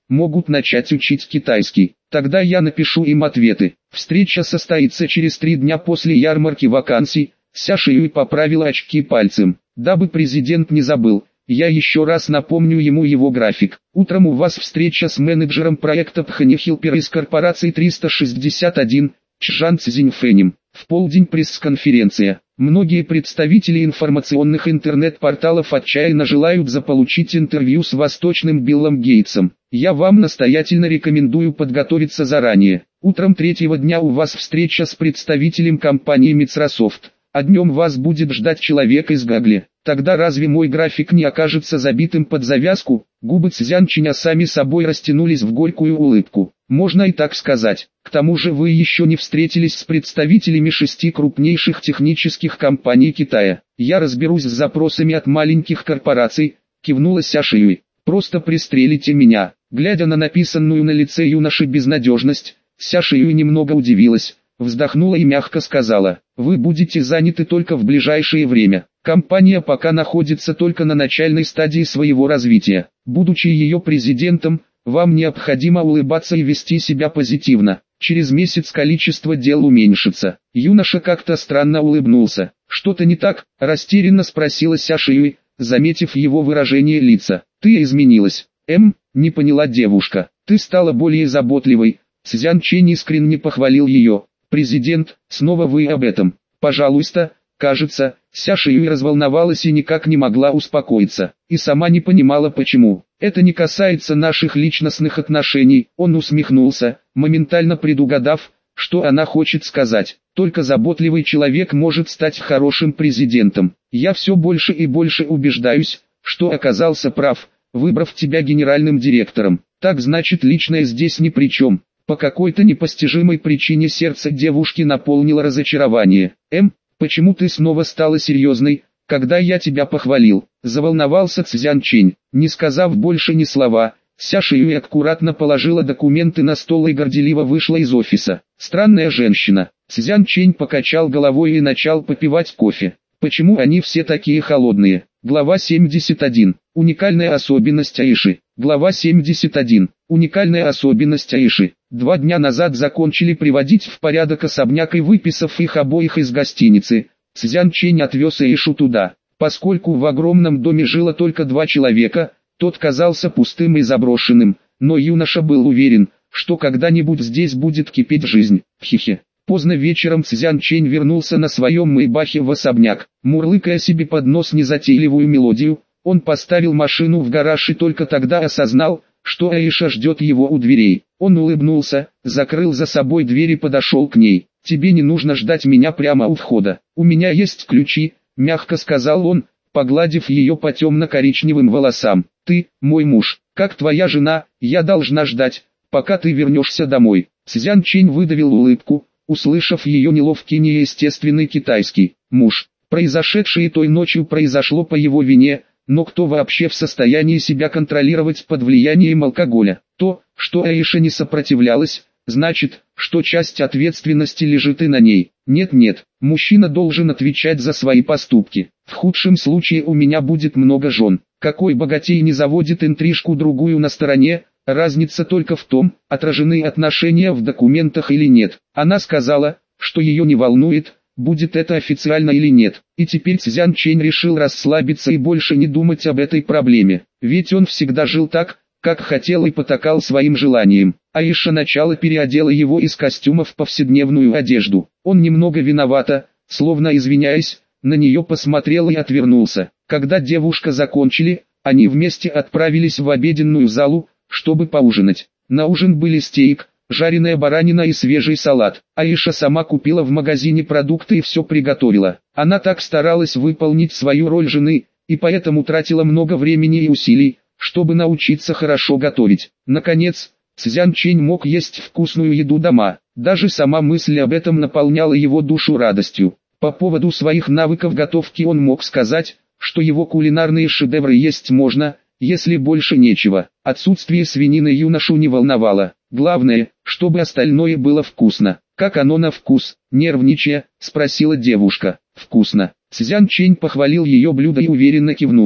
могут начать учить китайский. Тогда я напишу им ответы. Встреча состоится через три дня после ярмарки вакансий. Ся Шиюй поправила очки пальцем. Дабы президент не забыл, я еще раз напомню ему его график. Утром у вас встреча с менеджером проекта Пханихилпер из корпорации триста шестьдесят один, Чжан Цзиньфэнем. В полдень пресс-конференция. Многие представители информационных интернет-порталов отчаянно желают заполучить интервью с восточным Биллом Гейтсом. Я вам настоятельно рекомендую подготовиться заранее. Утром третьего дня у вас встреча с представителем компании Microsoft, а днем вас будет ждать человек из Гагли. Тогда разве мой график не окажется забитым под завязку? Губы Цзянчиня сами собой растянулись в горькую улыбку. Можно и так сказать. К тому же вы еще не встретились с представителями шести крупнейших технических компаний Китая. Я разберусь с запросами от маленьких корпораций, кивнула Ся Шиюй. Просто пристрелите меня. Глядя на написанную на лице юноши безнадежность, Ся Шиюй немного удивилась, вздохнула и мягко сказала: вы будете заняты только в ближайшее время. Компания пока находится только на начальной стадии своего развития. Будучи ее президентом, вам необходимо улыбаться и вести себя позитивно. Через месяц количество дел уменьшится. Юноша как-то странно улыбнулся. Что-то не так? Растерянно спросила Ся Шиюй, заметив его выражение лица. Ты изменилась. Эм, не поняла девушка. Ты стала более заботливой. Цзян Чэнь искренне похвалил ее. Президент, снова вы об этом. Пожалуйста. Кажется, Ся Шиюй разволновалась и никак не могла успокоиться, и сама не понимала почему. Это не касается наших личностных отношений. Он усмехнулся, моментально предугадав, что она хочет сказать. Только заботливый человек может стать хорошим президентом. Я все больше и больше убеждаюсь, что оказался прав, выбрав тебя генеральным директором. Так значит, личное здесь ни при чем. По какой-то непостижимой причине сердце девушки наполнило разочарование. Эм, почему ты снова стала серьезной, когда я тебя похвалил? Заволновался Цзян Чэнь. Не сказав больше ни слова, Ся Шиюй аккуратно положила документы на стол и горделиво вышла из офиса. Странная женщина. Цзян Чэнь покачал головой и начал попивать кофе. Почему они все такие холодные? Глава семьдесят один. Уникальная особенность Аиши. Глава семьдесят один. Уникальная особенность Аиши. Два дня назад закончили приводить в порядок особняк и выписав их обоих из гостиницы, Цзян Чэнь отвез Аишу туда. Поскольку в огромном доме жило только два человека, тот казался пустым и заброшенным, но юноша был уверен, что когда-нибудь здесь будет кипеть жизнь. Хихе. Поздно вечером Цзян Чэнь вернулся на своем Мэйбахе в особняк. Мурлыкая себе под нос незатейливую мелодию, он поставил машину в гараж и только тогда осознал, что Аиша ждет его у дверей. Он улыбнулся, закрыл за собой дверь и подошел к ней. «Тебе не нужно ждать меня прямо у входа. У меня есть ключи», — мягко сказал он, погладив ее по темно-коричневым волосам. «Ты, мой муж, как твоя жена, я должна ждать, пока ты вернешься домой». Цзян Чэнь выдавил улыбку, услышав ее неловкий неестественный китайский. «Муж, произошедшее той ночью произошло по его вине, но кто вообще в состоянии себя контролировать под влиянием алкоголя? То, что Аиша не сопротивлялась, значит, что часть ответственности лежит и на ней. Нет-нет, мужчина должен отвечать за свои поступки. В худшем случае у меня будет много жен. Какой богатей не заводит интрижку другую на стороне? Разница только в том, отражены отношения в документах или нет. Она сказала, что ее не волнует, будет это официально или нет. И теперь Цзян Чэнь решил расслабиться и больше не думать об этой проблеме. Ведь он всегда жил так, как хотел, и потакал своим желаниям. Аиша начало переодела его из костюма в повседневную одежду. Он немного виновата, словно извиняясь, на нее посмотрел и отвернулся. Когда девушка закончили, они вместе отправились в обеденную залу, чтобы поужинать. На ужин были стейк, жареная баранина и свежий салат. Аиша сама купила в магазине продукты и все приготовила. Она так старалась выполнить свою роль жены, и поэтому тратила много времени и усилий, чтобы научиться хорошо готовить. Наконец, Цзян Чэнь мог есть вкусную еду дома. Даже сама мысль об этом наполняла его душу радостью. По поводу своих навыков готовки он мог сказать, что его кулинарные шедевры есть можно, если больше нечего. Отсутствие свинины юношу не волновало. Главное, чтобы остальное было вкусно. «Как оно на вкус?» — нервничая, спросила девушка. «Вкусно». Цзян Чэнь похвалил ее блюдо и уверенно кивнул.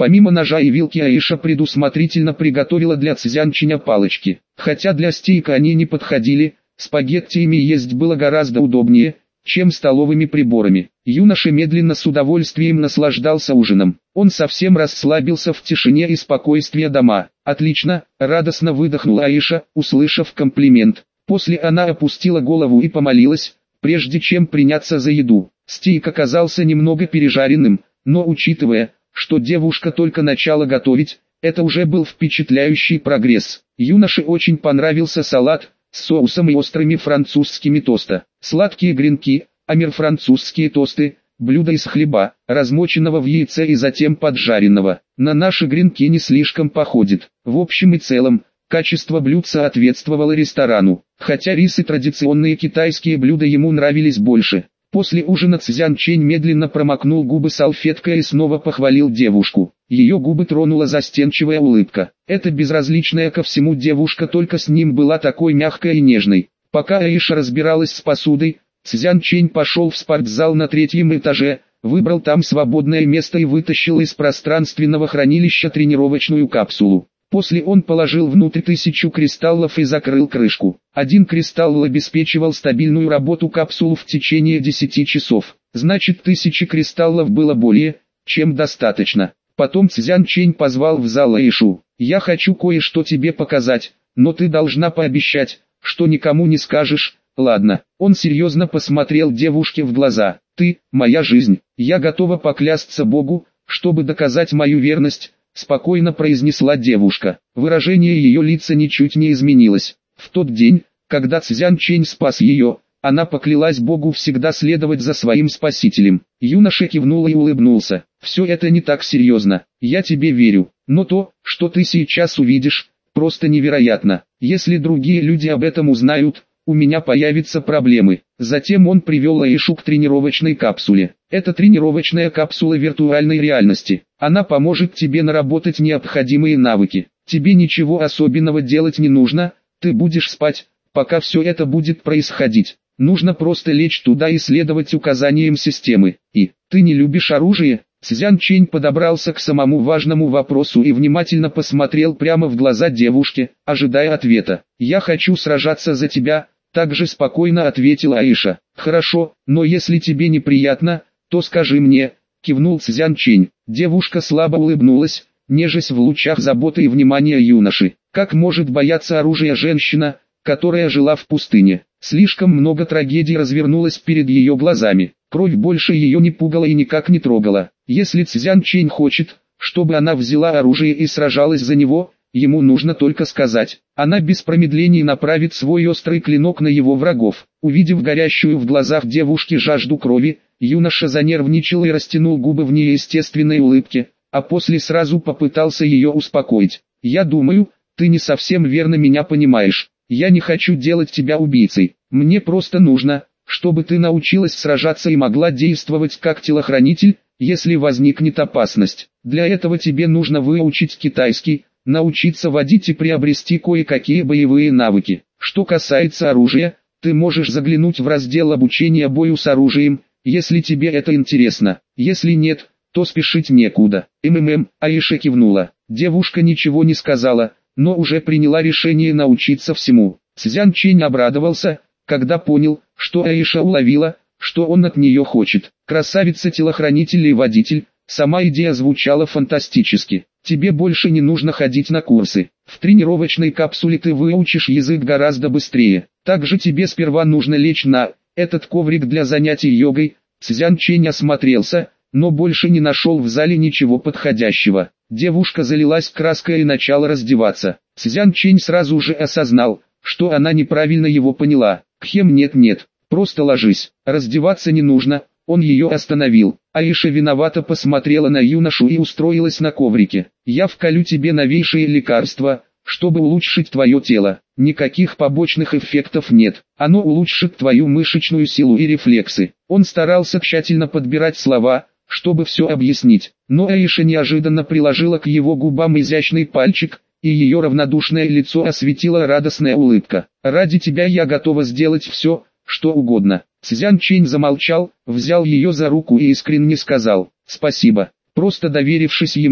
Помимо ножа и вилки Аиша предусмотрительно приготовила для Цзянчиня палочки. Хотя для стейка они не подходили, спагетти ими есть было гораздо удобнее, чем столовыми приборами. Юноша медленно с удовольствием наслаждался ужином. Он совсем расслабился в тишине и спокойствии дома. «Отлично!» – радостно выдохнула Аиша, услышав комплимент. После она опустила голову и помолилась, прежде чем приняться за еду. Стейк оказался немного пережаренным, но учитывая, что девушка только начала готовить, это уже был впечатляющий прогресс. Юноше очень понравился салат с соусом и острыми французскими тоста. Сладкие гренки, амир французские тосты, блюдо из хлеба, размоченного в яйце и затем поджаренного. На наши гренки не слишком походит. В общем и целом, качество блюд соответствовало ресторану, хотя рис и традиционные китайские блюда ему нравились больше. После ужина Цзянчень медленно промокнул губы салфеткой и снова похвалил девушку. Ее губы тронула застенчивая улыбка. Эта безразличная ко всему девушка только с ним была такой мягкой и нежной. Пока Аиша разбиралась с посудой, Цзянчень пошел в спортзал на третьем этаже, выбрал там свободное место и вытащил из пространственного хранилища тренировочную капсулу. После он положил внутрь тысячу кристаллов и закрыл крышку. Один кристалл обеспечивал стабильную работу капсулы в течение десяти часов. Значит, тысячи кристаллов было более, чем достаточно. Потом Цзянчень позвал в зал Аишу. «Я хочу кое-что тебе показать, но ты должна пообещать, что никому не скажешь, ладно?» Он серьезно посмотрел девушке в глаза. «Ты, моя жизнь, я готова поклясться Богу, чтобы доказать мою верность», спокойно произнесла девушка. Выражение ее лица ничуть не изменилось. В тот день, когда Цзянчень спас ее, она поклялась Богу всегда следовать за своим спасителем. Юноша кивнул и улыбнулся. «Все это не так серьезно, я тебе верю, но то, что ты сейчас увидишь, просто невероятно. Если другие люди об этом узнают, у меня появятся проблемы». Затем он привел Аишу к тренировочной капсуле. Это тренировочная капсула виртуальной реальности. Она поможет тебе наработать необходимые навыки. Тебе ничего особенного делать не нужно, ты будешь спать, пока все это будет происходить. Нужно просто лечь туда и следовать указаниям системы. И, ты не любишь оружие? Цзянчень подобрался к самому важному вопросу и внимательно посмотрел прямо в глаза девушке, ожидая ответа. «Я хочу сражаться за тебя», также спокойно ответила Аиша. «Хорошо, но если тебе неприятно, то скажи мне», кивнул Цзянчень. Девушка слабо улыбнулась, нежась в лучах заботы и внимания юноши. Как может бояться оружия женщина, которая жила в пустыне? Слишком много трагедий развернулось перед ее глазами. Кровь больше ее не пугала и никак не трогала. Если Цзянчень хочет, чтобы она взяла оружие и сражалась за него, ему нужно только сказать. Она без промедлений направит свой острый клинок на его врагов. Увидев горящую в глазах девушки жажду крови, юноша занервничал и растянул губы в неестественной улыбке, а после сразу попытался ее успокоить. «Я думаю, ты не совсем верно меня понимаешь. Я не хочу делать тебя убийцей. Мне просто нужно, чтобы ты научилась сражаться и могла действовать как телохранитель, если возникнет опасность. Для этого тебе нужно выучить китайский, научиться водить и приобрести кое-какие боевые навыки. Что касается оружия, ты можешь заглянуть в раздел обучения бою с оружием, если тебе это интересно. Если нет, то спешить некуда». МММ, Аиша кивнула. Девушка ничего не сказала, но уже приняла решение научиться всему. Цзянчень обрадовался, когда понял, что Аиша уловила, что он от нее хочет. Красавица-телохранитель и водитель, сама идея звучала фантастически. Тебе больше не нужно ходить на курсы. В тренировочной капсуле ты выучишь язык гораздо быстрее. Также тебе сперва нужно лечь на этот коврик для занятий йогой. Цзянчень осмотрелся, но больше не нашел в зале ничего подходящего. Девушка залилась краской и начала раздеваться. Цзянчень сразу же осознал, что она неправильно его поняла. «Кхем, нет-нет, просто ложись, раздеваться не нужно». Он ее остановил. Аиша виновато посмотрела на юношу и устроилась на коврике. «Я вколю тебе новейшие лекарства, чтобы улучшить твое тело. Никаких побочных эффектов нет. Оно улучшит твою мышечную силу и рефлексы». Он старался тщательно подбирать слова, чтобы все объяснить. Но Аиша неожиданно приложила к его губам изящный пальчик, и ее равнодушное лицо осветила радостная улыбка. «Ради тебя я готова сделать все, что угодно». Цзянчень замолчал, взял ее за руку и искренне сказал «спасибо». Просто доверившись ему,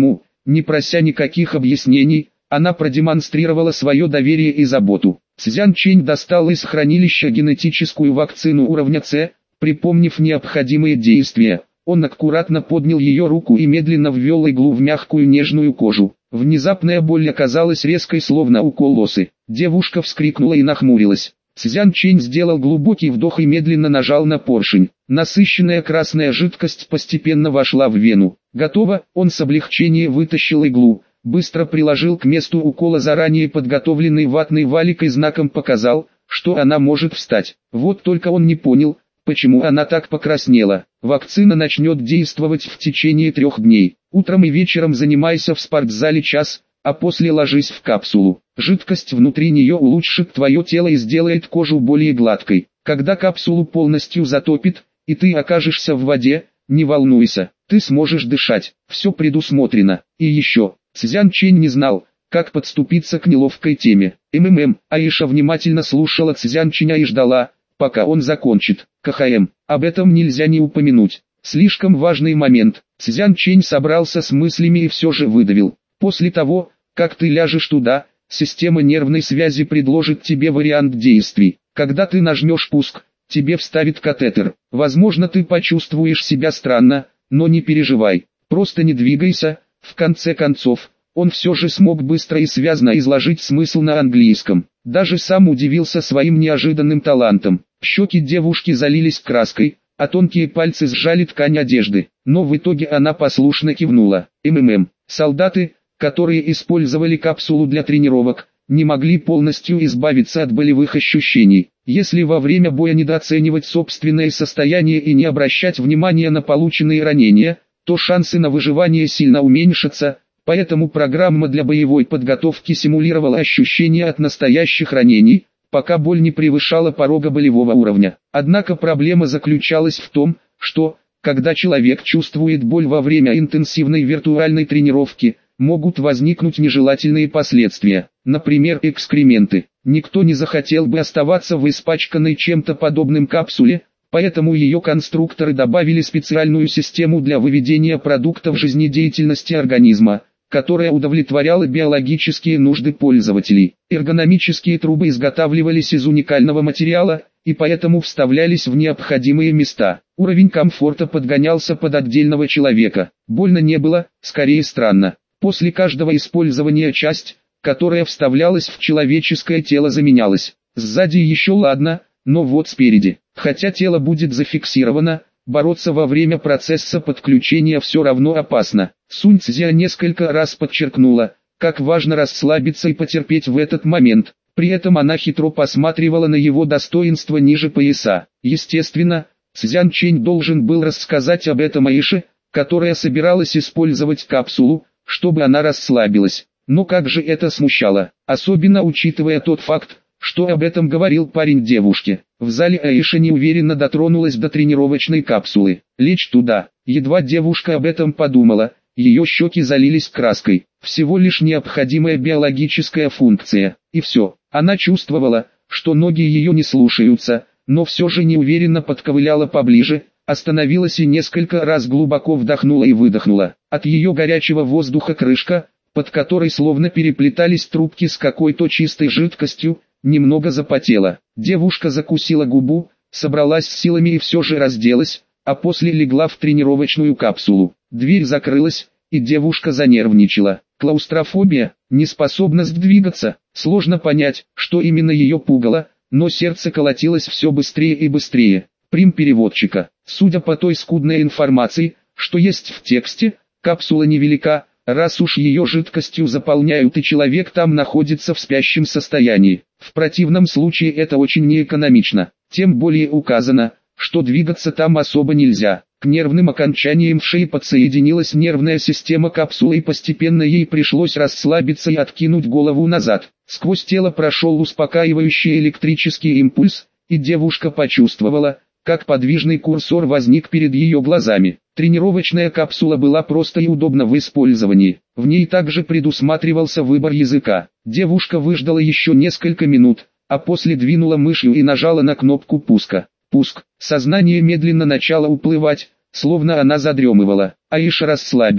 Не прося никаких объяснений, она продемонстрировала свое доверие и заботу. Цзян Чэнь достал из хранилища генетическую вакцину уровня С, припомнив необходимые действия. Он аккуратно поднял ее руку и медленно ввел иглу в мягкую нежную кожу. Внезапная боль оказалась резкой, словно укол осы. Девушка вскрикнула и нахмурилась. Цзян Чэнь сделал глубокий вдох и медленно нажал на поршень. Насыщенная красная жидкость постепенно вошла в вену. Готово, он с облегчением вытащил иглу, быстро приложил к месту укола заранее подготовленный ватный валик и знаком показал, что она может встать. Вот только он не понял, почему она так покраснела. Вакцина начнет действовать в течение трех дней. Утром и вечером занимайся в спортзале час, а после ложись в капсулу. Жидкость внутри нее улучшит твое тело и сделает кожу более гладкой. Когда капсулу полностью затопит, и ты окажешься в воде, не волнуйся, ты сможешь дышать. Все предусмотрено. И еще, Цзян Чэнь не знал, как подступиться к неловкой теме. МММ, Аиша внимательно слушала Цзян Чэня и ждала, пока он закончит. КХМ, об этом нельзя не упомянуть. Слишком важный момент. Цзян Чэнь собрался с мыслями и все же выдавил. После того, как ты ляжешь туда, система нервной связи предложит тебе вариант действий. Когда ты нажмешь пуск, тебе вставит катетер. Возможно, ты почувствуешь себя странно, но не переживай. Просто не двигайся. В конце концов, он все же смог быстро и связно изложить смысл на английском. Даже сам удивился своим неожиданным талантом. Щеки девушки залились краской, а тонкие пальцы сжали ткань одежды. Но в итоге она послушно кивнула. МММ. Солдаты, которые использовали капсулу для тренировок, не могли полностью избавиться от болевых ощущений. Если во время боя недооценивать собственное состояние и не обращать внимания на полученные ранения, то шансы на выживание сильно уменьшатся, поэтому программа для боевой подготовки симулировала ощущение от настоящих ранений, пока боль не превышала порога болевого уровня. Однако проблема заключалась в том, что, когда человек чувствует боль во время интенсивной виртуальной тренировки, могут возникнуть нежелательные последствия, например экскременты. Никто не захотел бы оставаться в испачканной чем-то подобным капсуле, поэтому ее конструкторы добавили специальную систему для выведения продуктов жизнедеятельности организма, которая удовлетворяла биологические нужды пользователей. Эргономические трубы изготавливались из уникального материала, и поэтому вставлялись в необходимые места. Уровень комфорта подгонялся под отдельного человека. Больно не было, скорее странно. После каждого использования часть, которая вставлялась в человеческое тело, заменялась. Сзади еще ладно, но вот спереди. Хотя тело будет зафиксировано, бороться во время процесса подключения все равно опасно. Сунь Цзя несколько раз подчеркнула, как важно расслабиться и потерпеть в этот момент. При этом она хитро посматривала на его достоинство ниже пояса. Естественно, Цзян Чэнь должен был рассказать об этом Аише, которая собиралась использовать капсулу, чтобы она расслабилась. Но как же это смущало, особенно учитывая тот факт, что об этом говорил парень девушке. В зале Аиша неуверенно дотронулась до тренировочной капсулы. Лечь туда. Едва девушка об этом подумала, ее щеки залились краской. Всего лишь необходимая биологическая функция. И все. Она чувствовала, что ноги ее не слушаются, но все же неуверенно подковыляла поближе, остановилась и несколько раз глубоко вдохнула и выдохнула. От ее горячего воздуха крышка, под которой словно переплетались трубки с какой-то чистой жидкостью, немного запотела. Девушка закусила губу, собралась с силами и все же разделась, а после легла в тренировочную капсулу. Дверь закрылась, и девушка занервничала. Клаустрофобия, неспособность двигаться. Сложно понять, что именно ее пугало, но сердце колотилось все быстрее и быстрее. Прим переводчика. Судя по той скудной информации, что есть в тексте, капсула невелика, раз уж ее жидкостью заполняют и человек там находится в спящем состоянии. В противном случае это очень неэкономично. Тем более указано, что двигаться там особо нельзя. К нервным окончаниям в шее подсоединилась нервная система капсулы и постепенно ей пришлось расслабиться и откинуть голову назад. Сквозь тело прошел успокаивающий электрический импульс, и девушка почувствовала, как подвижный курсор возник перед ее глазами. Тренировочная капсула была проста и удобна в использовании. В ней также предусматривался выбор языка. Девушка выждала еще несколько минут, а после двинула мышью и нажала на кнопку пуска. Пуск. Сознание медленно начало уплывать, словно она задремывала. Аиша расслабилась.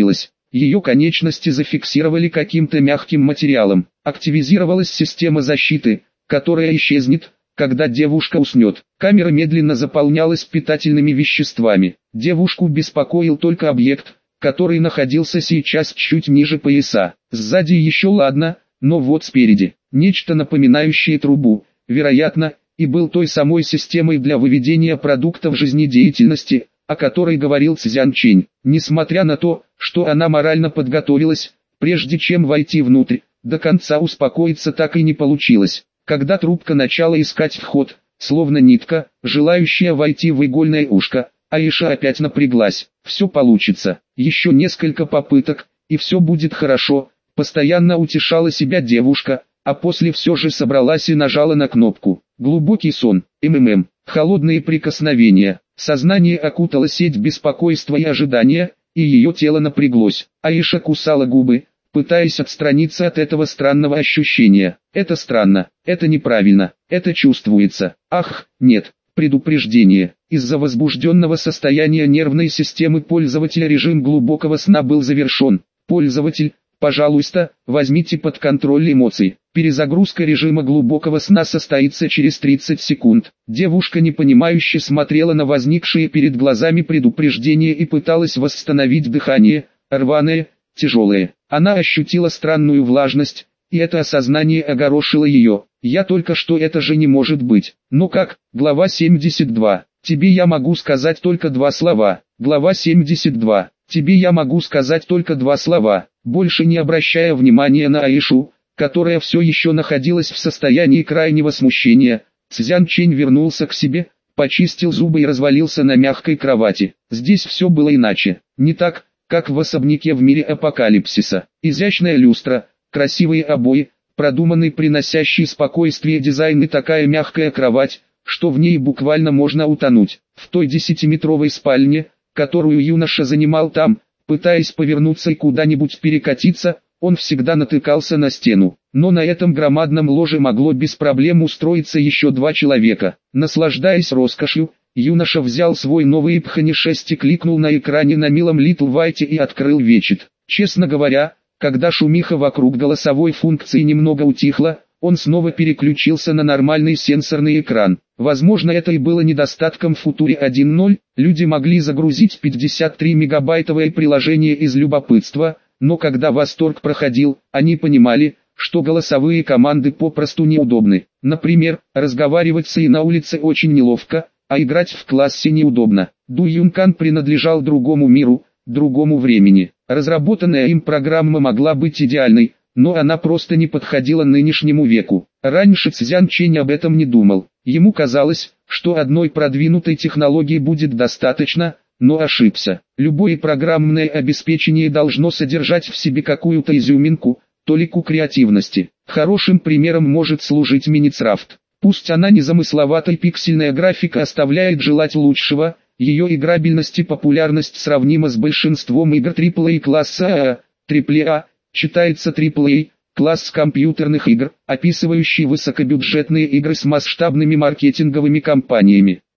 Ее конечности зафиксировали каким-то мягким материалом. Активизировалась система защиты, которая исчезнет, когда девушка уснет. Камера медленно заполнялась питательными веществами. Девушку беспокоил только объект, который находился сейчас чуть ниже пояса. Сзади еще ладно, но вот спереди, нечто напоминающее трубу, вероятно, и был той самой системой для выведения продуктов жизнедеятельности, о которой говорил Цзян Чэнь. Несмотря на то, что она морально подготовилась, прежде чем войти внутрь, до конца успокоиться так и не получилось. Когда трубка начала искать вход, словно нитка, желающая войти в игольное ушко, Аиша опять напряглась. Все получится, еще несколько попыток, и все будет хорошо, постоянно утешала себя девушка, а после все же собралась и нажала на кнопку. Глубокий сон, МММ, холодные прикосновения, сознание окутало сеть беспокойства и ожидания, и ее тело напряглось. Аиша кусала губы, пытаясь отстраниться от этого странного ощущения. Это странно, это неправильно, это чувствуется. Ах, нет, предупреждение. Из-за возбужденного состояния нервной системы пользователя режим глубокого сна был завершен. Пользователь, пожалуйста, возьмите под контроль эмоции. Перезагрузка режима глубокого сна состоится через тридцать секунд. Девушка непонимающе смотрела на возникшие перед глазами предупреждения и пыталась восстановить дыхание, рваное, тяжелое. Она ощутила странную влажность, и это осознание огорошило ее. Я только что это же не может быть. Ну как, глава семьдесят два. Тебе я могу сказать только два слова. Глава семьдесят два. Тебе я могу сказать только два слова. Больше не обращая внимания на Аишу, которая все еще находилась в состоянии крайнего смущения, Цзян Чэнь вернулся к себе, почистил зубы и развалился на мягкой кровати. Здесь все было иначе. Не так, как в особняке в мире апокалипсиса. Изящная люстра, красивые обои, продуманный приносящий спокойствие дизайн и такая мягкая кровать, что в ней буквально можно утонуть. В той десятиметровой спальне, которую юноша занимал там, пытаясь повернуться и куда-нибудь перекатиться, он всегда натыкался на стену. Но на этом громадном ложе могло без проблем устроиться еще два человека. Наслаждаясь роскошью, юноша взял свой новый Пхани шесть и кликнул на экране на милом Литл Вайте и открыл Вечит. Честно говоря, когда шумиха вокруг голосовой функции немного утихла, он снова переключился на нормальный сенсорный экран. Возможно, это и было недостатком в Future один ноль, люди могли загрузить пятьдесят три мегабайтовое приложение из любопытства, но когда восторг проходил, они понимали, что голосовые команды попросту неудобны. Например, разговаривать с Эй на улице очень неловко, а играть в классе неудобно. Ду Юнкан принадлежал другому миру, другому времени. Разработанная им программа могла быть идеальной, но она просто не подходила нынешнему веку. Раньше Цзян Чэнь об этом не думал. Ему казалось, что одной продвинутой технологии будет достаточно, но ошибся. Любое программное обеспечение должно содержать в себе какую-то изюминку, толику креативности. Хорошим примером может служить Minecraft. Пусть она незамысловатая пиксельная графика оставляет желать лучшего, ее играбельность и популярность сравнима с большинством игр трипл эй класса ААА, трипл А, читается трипл эй, класс компьютерных игр, описывающий высокобюджетные игры с масштабными маркетинговыми кампаниями.